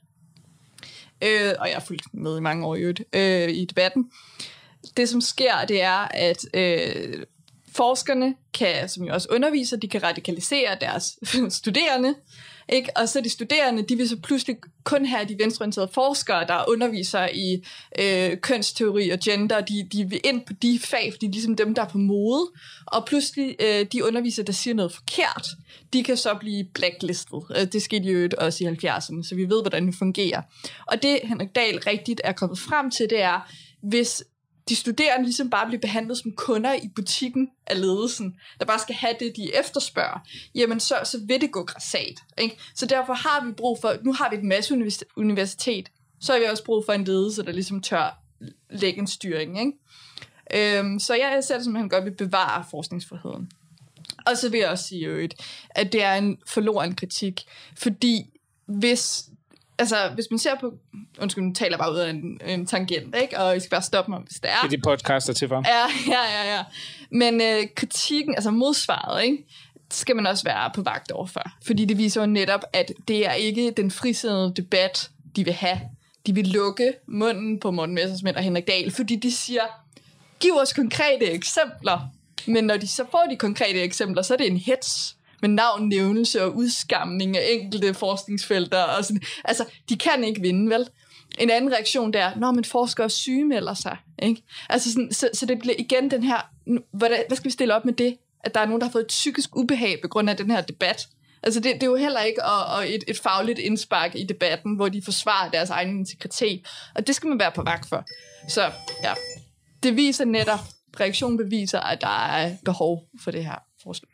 Speaker 3: øh, og jeg har fulgt med i mange år i, øh, i debatten. Det, som sker, det er, at øh, forskerne kan, som jo også underviser, de kan radikalisere deres studerende, ikke? Og så de studerende, de vil så pludselig kun have de venstreorienterede forskere, der underviser i øh, kønsteori og gender, de, de vil ind på de fag, fordi de er ligesom dem, der er på mode, og pludselig øh, de undervisere, der siger noget forkert, de kan så blive blacklistet. Det skete jo også i halvfjerdserne, så vi ved, hvordan det fungerer. Og det, Henrik Dahl rigtigt er kommet frem til, det er, hvis de studerende ligesom bare bliver behandlet som kunder i butikken af ledelsen, der bare skal have det, de efterspørger, jamen så, så vil det gå grassat. Ikke? Så derfor har vi brug for, nu har vi et masse universitet, så har vi også brug for en ledelse, der ligesom tør lægge en styring. Ikke? Øhm, så jeg ser det som, at han godt vil bevare forskningsfriheden. Og så vil jeg også sige, at det er en forloren kritik, fordi hvis Altså, hvis man ser på... Undskyld, nu taler jeg bare ud af en, en tangent, ikke? Og I skal bare stoppe mig, hvis det er.
Speaker 2: Det er de podcaster til for.
Speaker 3: Ja, ja, ja, ja. Men øh, kritikken, altså modsvaret, ikke? Skal man også være på vagt overfor. Fordi det viser jo netop, at det er ikke den frisindede debat, de vil have. De vil lukke munden på Morten Messerschmidt og Henrik Dahl, fordi de siger, giv os konkrete eksempler. Men når de så får de konkrete eksempler, så er det en hets med navn, nævnelse og udskamning af enkelte forskningsfelter. Og sådan. Altså, de kan ikke vinde, vel? En anden reaktion, der er, når man forskere sygemelder sig. Ikke? Altså sådan, så, så det bliver igen den her, hvad, hvad skal vi stille op med det? At der er nogen, der har fået et psykisk ubehag på grund af den her debat. Altså, det, det er jo heller ikke og, og et, et fagligt indspark i debatten, hvor de forsvarer deres egen integritet. Og det skal man være på vagt for. Så ja, det viser netop, reaktionen beviser, at der er behov for det her forslag.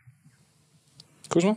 Speaker 2: Kusma?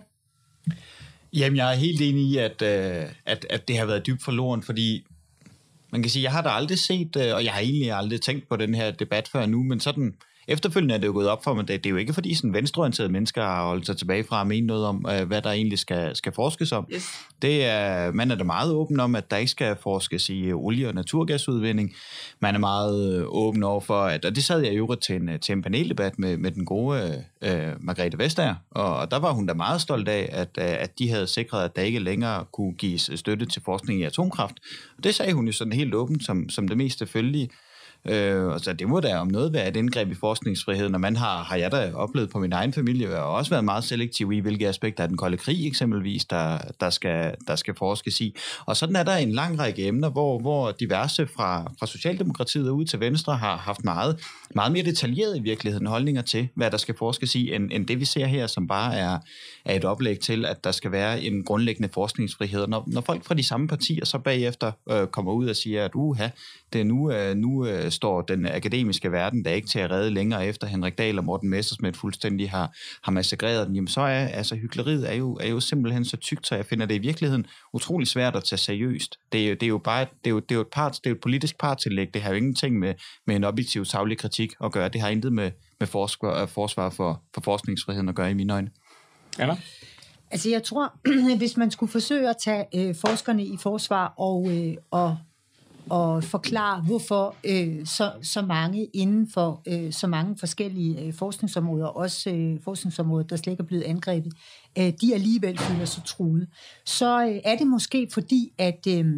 Speaker 4: Jamen, jeg er helt enig i, at, at, at det har været dybt forloren, fordi man kan sige, jeg har da aldrig set, og jeg har egentlig aldrig tænkt på den her debat før nu, men sådan efterfølgende er det jo gået op for mig, det er jo ikke fordi sådan venstreorienterede mennesker har holdt sig tilbage fra at mene noget om, hvad der egentlig skal, skal forskes om. Yes. Det er, man er da meget åben om, at der ikke skal forskes i olie- og naturgasudvinding. Man er meget åben over for, at, og det sad jeg i øvrigt til en, til en paneldebat med, med den gode øh, Margrethe Vestager, og, og der var hun da meget stolt af, at, at de havde sikret, at der ikke længere kunne gives støtte til forskning i atomkraft. Og det sagde hun jo sådan helt åbent, som, som det mest selvfølgelige. Øh, og så det må da om noget være et indgreb i forskningsfriheden, og man har, har jeg da oplevet på min egen familie, og også været meget selektiv i, hvilke aspekter af den kolde krig eksempelvis, der, der, skal, der skal forskes i. Og sådan er der en lang række emner, hvor, hvor diverse fra, fra Socialdemokratiet ud til Venstre har haft meget, meget mere detaljeret i virkeligheden holdninger til, hvad der skal forskes i, end, end det vi ser her, som bare er, er et oplæg til, at der skal være en grundlæggende forskningsfrihed. Når, når folk fra de samme partier så bagefter øh, kommer ud og siger, at uha, det er nu, øh, nu øh, står den akademiske verden der ikke til at redde længere efter Henrik Dahl og Morten Messerschmidt fuldstændig har, har massakreret den, jamen så er altså hykleriet er jo, er jo simpelthen så tykt, så jeg finder det i virkeligheden utrolig svært at tage seriøst. Det er jo, det er jo bare det er jo, det er jo et, part, det er jo et politisk partillæg, det har jo ingenting med, med en objektiv saglig kritik at gøre, det har intet med, med forsvar, forsvar for, for forskningsfriheden at gøre i mine øjne.
Speaker 2: Anna?
Speaker 5: Altså jeg tror, hvis man skulle forsøge at tage øh, forskerne i forsvar og, øh, og, og forklare, hvorfor øh, så, så mange inden for øh, så mange forskellige øh, forskningsområder, også øh, forskningsområder, der slet ikke er blevet angrebet, øh, de alligevel føler sig truet, så øh, er det måske fordi, at... Øh,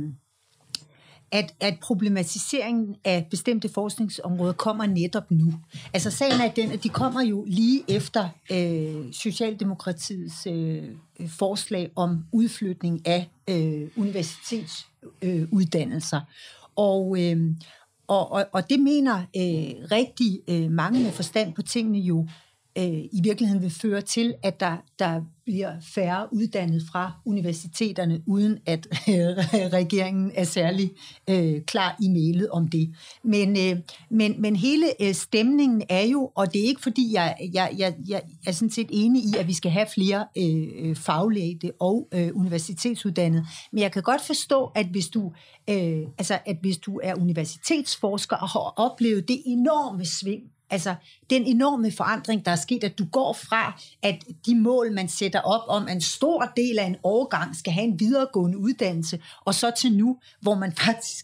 Speaker 5: At, at problematiseringen af bestemte forskningsområder kommer netop nu. Altså sagen er den, at de kommer jo lige efter øh, Socialdemokratiets øh, forslag om udflytning af øh, universitetsuddannelser. Øh, og, øh, og, og, og det mener øh, rigtig øh, mange med forstand på tingene jo øh, i virkeligheden vil føre til, at der, der bliver færre uddannet fra universiteterne, uden at øh, regeringen er særlig øh, klar i mailet om det. Men, øh, men, men hele øh, stemningen er jo, og det er ikke fordi, jeg, jeg, jeg, jeg er sådan set enig i, at vi skal have flere øh, faglærte og øh, universitetsuddannede, men jeg kan godt forstå, at hvis du, øh, altså, at hvis du er universitetsforsker og har oplevet det enorme sving, altså den enorme forandring, der er sket, at du går fra, at de mål, man sætter op om, at en stor del af en årgang skal have en videregående uddannelse, og så til nu, hvor man faktisk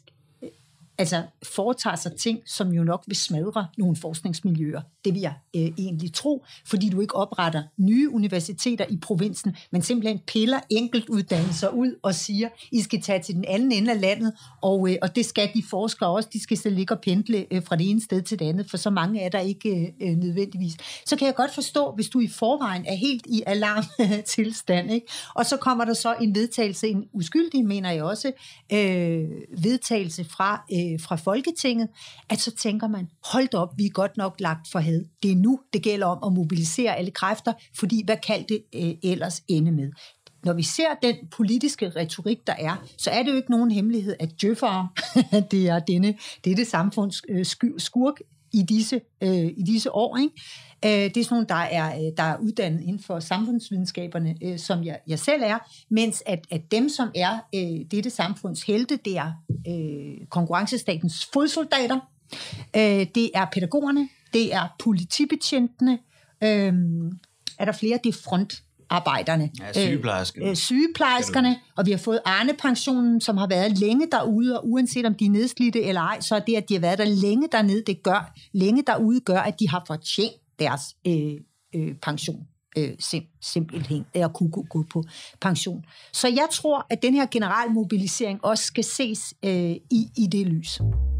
Speaker 5: altså foretager sig ting, som jo nok vil smadre nogle forskningsmiljøer. Det vil jeg øh, egentlig tro, fordi du ikke opretter nye universiteter i provinsen, men simpelthen piller enkeltuddannelser ud og siger, I skal tage til den anden ende af landet, og, øh, og det skal de forskere også, de skal så ligge og pendle øh, fra det ene sted til det andet, for så mange er der ikke øh, nødvendigvis. Så kan jeg godt forstå, hvis du i forvejen er helt i alarmtilstand, ikke? Og så kommer der så en vedtagelse, en uskyldig, mener jeg også, øh, vedtagelse fra øh, fra Folketinget, at så tænker man, hold op, vi er godt nok lagt for had. Det er nu, det gælder om at mobilisere alle kræfter, fordi hvad kan det øh, ellers ende med? Når vi ser den politiske retorik, der er, så er det jo ikke nogen hemmelighed, at djøffere, det er denne, det er det samfunds øh, skurk i disse, øh, i disse år, ikke? Det er sådan nogle, der er, der er uddannet inden for samfundsvidenskaberne, øh, som jeg, jeg selv er, mens at, at dem, som er øh, dette samfunds helte, det er øh, konkurrencestatens fodsoldater, øh, det er pædagogerne, det er politibetjentene, øh, er der flere, det er frontarbejderne,
Speaker 4: ja, sygeplejerskerne.
Speaker 5: Øh, sygeplejerskerne, og vi har fået Arne-pensionen, som har været længe derude, og uanset om de er nedslidte eller ej, så er det, at de har været der længe dernede, det gør, længe derude gør, at de har fortjent deres øh, øh, pension, øh, sim- simpelthen, at kunne gå, gå på pension. Så jeg tror, at den her generalmobilisering også skal ses øh, i, i det lys.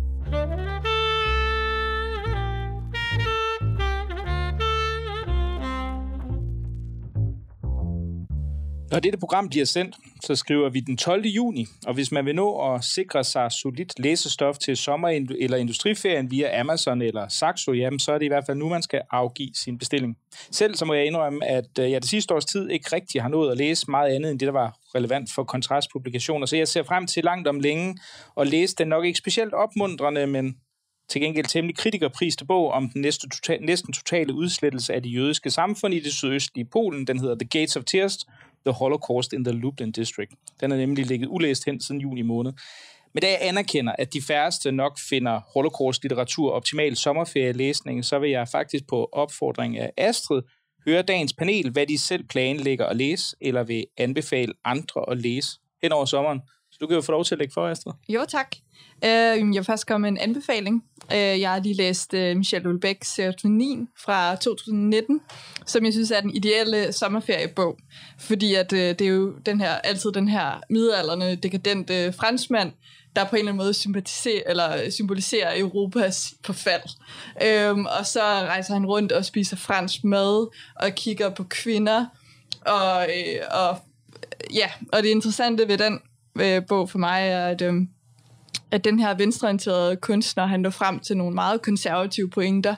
Speaker 2: Når dette program bliver sendt, så skriver vi den tolvte juni, og hvis man vil nå at sikre sig solidt læsestof til sommer- eller industriferien via Amazon eller Saxo, jamen, så er det i hvert fald nu, man skal afgive sin bestilling. Selv så må jeg indrømme, at jeg det sidste års tid ikke rigtig har nået at læse meget andet end det, der var relevant for kontrastpublikationer, så jeg ser frem til langt om længe at læse den nok ikke specielt opmuntrende, men til gengæld temmelig kritikerpriste bog om den næste total, næsten totale udslettelse af de jødiske samfund i det sydøstlige Polen. Den hedder The Gates of Tears, The Holocaust in the Lublin District. Den er nemlig ligget ulæst hen siden juni måned. Men da jeg anerkender, at de færreste nok finder holocaust-litteratur optimal sommerferielæsning, så vil jeg faktisk på opfordring af Astrid høre dagens panel, hvad de selv planlægger at læse, eller vil anbefale andre at læse hen over sommeren. Så du kan jo få lov til at lægge for, Astrid.
Speaker 3: Jo, tak. Uh, jeg vil først komme med en anbefaling. Uh, jeg har lige læst uh, Michel Houellebecqs Serotonin fra to tusind nitten, som jeg synes er den ideelle sommerferiebog. Fordi at, uh, det er jo den her, altid den her middelaldrende, dekadente franskmand, der på en eller anden måde sympatiserer, eller symboliserer Europas forfald. Uh, og så rejser han rundt og spiser fransk mad, og kigger på kvinder. Og, uh, og, ja, og det interessante ved den uh, bog for mig er, at um, at den her venstreorienterede kunstner, han når frem til nogle meget konservative pointer,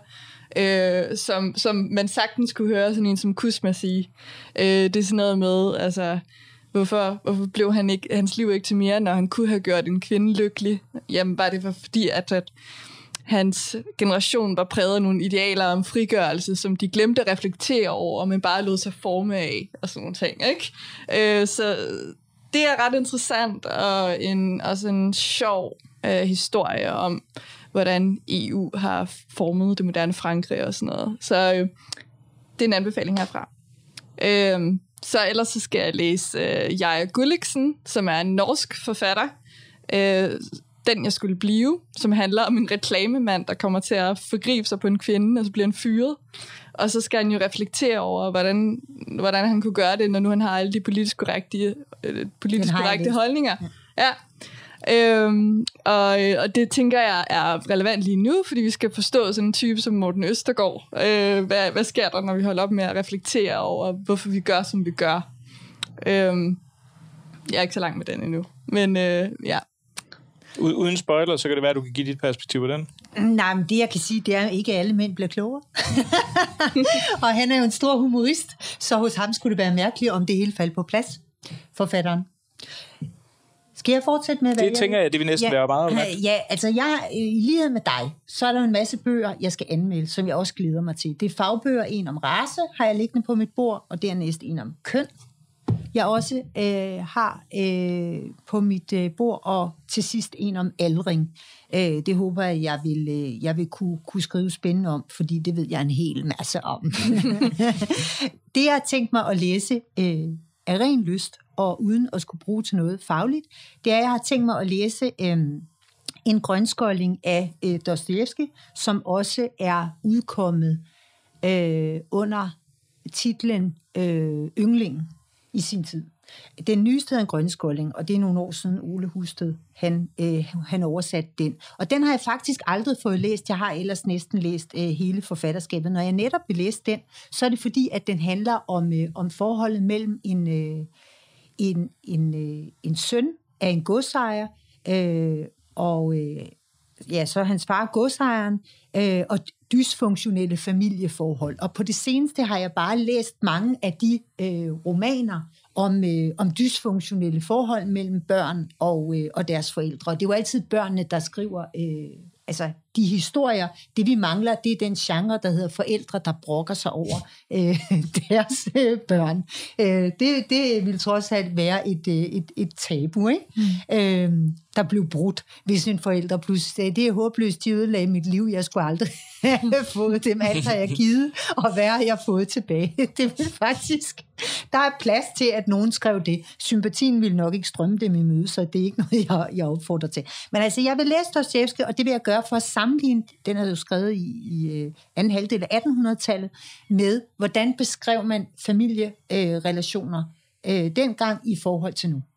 Speaker 3: øh, som, som man sagtens kunne høre sådan en som Kusma sige. Øh, det er sådan noget med, altså, hvorfor, hvorfor blev han ikke, hans liv ikke til mere, når han kunne have gjort en kvinde lykkelig? Jamen, var det for, fordi, at, at hans generation var præget af nogle idealer om frigørelse, som de glemte at reflektere over, men bare lod sig forme af, og sådan nogle ting, ikke? Øh, så det er ret interessant, og en, også en sjov øh, historie om, hvordan E U har formet det moderne Frankrig og sådan noget. Så øh, det er en anbefaling herfra. Øh, så ellers så skal jeg læse øh, Jaja Gulliksen, som er en norsk forfatter. Øh, Den, jeg skulle blive, som handler om en reklamemand, der kommer til at forgribe sig på en kvinde, og så bliver han fyret. Og så skal han jo reflektere over, hvordan, hvordan han kunne gøre det, når nu han har alle de politisk korrekte, øh, politisk korrekte holdninger. Ja. Ja. Øhm, og, og det tænker jeg er relevant lige nu, fordi vi skal forstå sådan en type som Morten Østergaard. Øh, hvad, hvad sker der, når vi holder op med at reflektere over, hvorfor vi gør, som vi gør? Øhm, jeg er ikke så langt med den endnu, men øh, ja.
Speaker 2: Uden spoiler, så kan det være, at du kan give dit perspektiv på den.
Speaker 5: Nej, men det jeg kan sige, det er, at ikke alle mænd bliver klogere. Og han er jo en stor humorist, så hos ham skulle det være mærkeligt, om det hele faldt på plads, forfatteren. Skal jeg fortsætte med, hvad
Speaker 2: det jeg... tænker jeg, det vil næsten ja, være meget
Speaker 5: med. Ja, altså jeg, i lighed med dig, så er der en masse bøger, jeg skal anmelde, som jeg også glæder mig til. Det er fagbøger, en om race, har jeg liggende på mit bord, og dernæst en om køn. Jeg også øh, har øh, på mit øh, bord, og til sidst en om aldring. Øh, det håber jeg, jeg vil, øh, jeg vil kunne, kunne skrive spændende om, fordi det ved jeg en hel masse om. Det, jeg har tænkt mig at læse øh, af ren lyst, og uden at skulle bruge til noget fagligt, det er, at jeg har tænkt mig at læse øh, en grønskolding af øh, Dostojevskij, som også er udkommet øh, under titlen øh, Yngling i sin tid. Den nyeste er en grønskolding, og det er nogle år siden Ole Husted, han, øh, han oversatte den. Og den har jeg faktisk aldrig fået læst. Jeg har ellers næsten læst øh, hele forfatterskabet. Når jeg netop vil læse den, så er det fordi, at den handler om, øh, om forholdet mellem en, øh, en, en, øh, en søn af en godsejer, øh, og øh, ja, så er hans far godsejeren, øh, og dysfunktionelle familieforhold. Og på det seneste har jeg bare læst mange af de øh, romaner om, øh, om dysfunktionelle forhold mellem børn og, øh, og deres forældre. Det er jo altid børnene, der skriver øh, altså de historier. Det vi mangler, det er den genre, der hedder forældre, der brokker sig over øh, deres øh, børn. Øh, det, det vil trods alt være et, et, et tabu, ikke? Mm. Øh, der blev brudt, hvis en forælder pludselig sagde, det er håbløst, de ødelagde mit liv, jeg skulle aldrig have fået dem, alt har jeg givet, og hvad har jeg fået tilbage? Det vil faktisk, der er plads til, at nogen skrev det. Sympatien vil nok ikke strømme dem i møde, så det er ikke noget, jeg, jeg opfordrer til. Men altså, jeg vil læse Dostojevskij, og det vil jeg gøre for at sammenligne, den er jo skrevet i, i anden halvdel af attenhundredetallet, med hvordan beskrev man familierelationer øh, dengang i forhold til nu.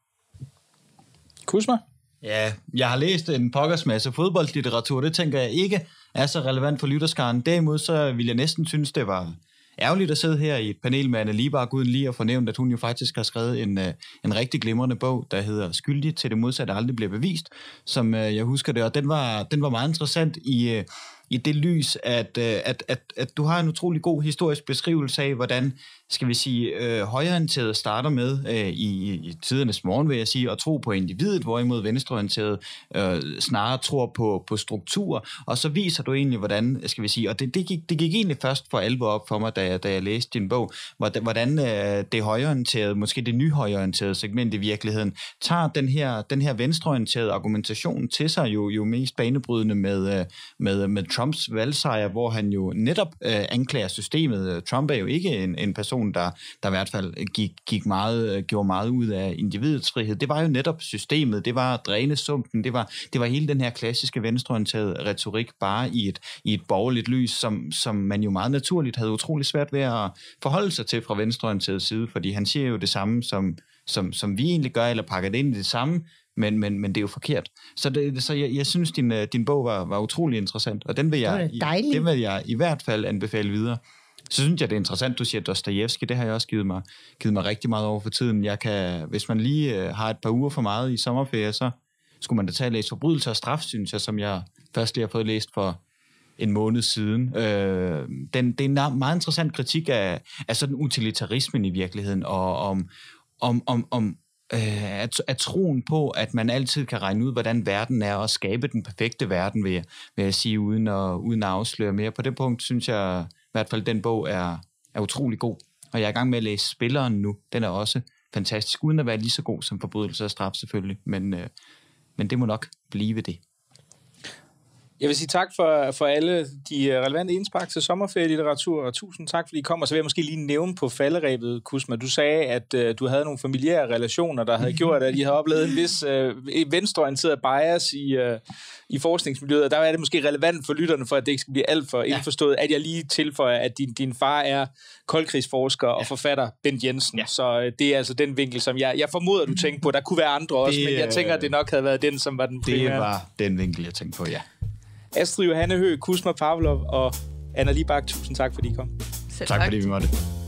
Speaker 2: Kusma?
Speaker 4: Ja, jeg har læst en pokkers masse fodboldlitteratur, det tænker jeg ikke er så relevant for lytterskaren. Derimod så vil jeg næsten synes, det var ærgerligt at sidde her i et panel med Anna Libak, uden lige at fornævne, at hun jo faktisk har skrevet en, en rigtig glimrende bog, der hedder Skyldig til det modsatte aldrig bliver bevist, som jeg husker det, og den var, den var meget interessant i, i det lys, at, at, at, at du har en utrolig god historisk beskrivelse af, hvordan, skal vi sige, øh, højreorienteret starter med øh, i, i tidernes morgen, vil jeg sige, at tro på individet, hvorimod venstreorienteret øh, snarere tror på, på struktur, og så viser du egentlig, hvordan, skal vi sige, og det, det, gik, det gik egentlig først for alvor op for mig, da jeg, da jeg læste din bog, hvordan øh, det højreorienterede, måske det nyhøjreorienterede segment i virkeligheden, tager den her, den her venstreorienterede argumentation til sig, jo, jo mest banebrydende med, øh, med, med Trumps valgsejr, hvor han jo netop øh, anklager systemet. Trump er jo ikke en, en person, Der, der i hvert fald gik, gik meget, gjorde meget ud af individets frihed. Det var jo netop systemet, det var drænesumpen, det var, det var hele den her klassiske venstreorienterede retorik, bare i et, i et borgerligt lys, som, som man jo meget naturligt havde utrolig svært ved at forholde sig til fra venstreorienteret side, fordi han siger jo det samme, som, som, som vi egentlig gør, eller pakker det ind i det samme, men, men, men det er jo forkert. Så, det, så jeg, jeg synes, din, din bog var, var utrolig interessant, og den vil jeg, i, den vil jeg i hvert fald anbefale videre. Så synes jeg, det er interessant, du siger Dostojevskij. Det har jeg også givet mig, givet mig rigtig meget over for tiden. Jeg kan, hvis man lige øh, har et par uger for meget i sommerferie, så skulle man da tage og læse Forbrydelse og straf, synes jeg, som jeg først lige har fået læst for en måned siden. Øh, den, det er en meget interessant kritik af, af sådan utilitarismen i virkeligheden, og om, om, om, om øh, at, at troen på, at man altid kan regne ud, hvordan verden er, og skabe den perfekte verden, vil jeg, vil jeg sige, uden at, uden at afsløre mere. På det punkt synes jeg i hvert fald, den bog er, er utrolig god. Og jeg er i gang med at læse Spilleren nu. Den er også fantastisk, uden at være lige så god som Forbrydelse og straf selvfølgelig. Men, øh, men det må nok blive det.
Speaker 2: Jeg vil sige tak for, for alle de relevante indspark til sommerferielitteratur, og tusind tak, fordi I kom. Og så vil jeg måske lige nævne på falderebet, Kusma. Du sagde, at uh, du havde nogle familiære relationer, der havde gjort, at I havde oplevet en vis uh, venstreorienteret bias i, uh, i forskningsmiljøet. Og der er det måske relevant for lytterne, for at det ikke skal blive alt for ja. indforstået, at jeg lige tilføjer, at din, din far er koldkrigsforsker og ja. forfatter Bent Jensen. Ja. Så uh, det er altså den vinkel, som jeg, jeg formoder, du tænkte på. Der kunne være andre også, det, men jeg tænker, at det nok havde været den, som var den primære.
Speaker 4: Det var den vinkel, jeg tænkte på, ja.
Speaker 2: Astrid Johanne Høgh, Kusma Pavlov og Anna Libak, tusind tak, fordi I kom.
Speaker 3: Selv
Speaker 4: tak,
Speaker 3: tak,
Speaker 4: fordi vi måtte.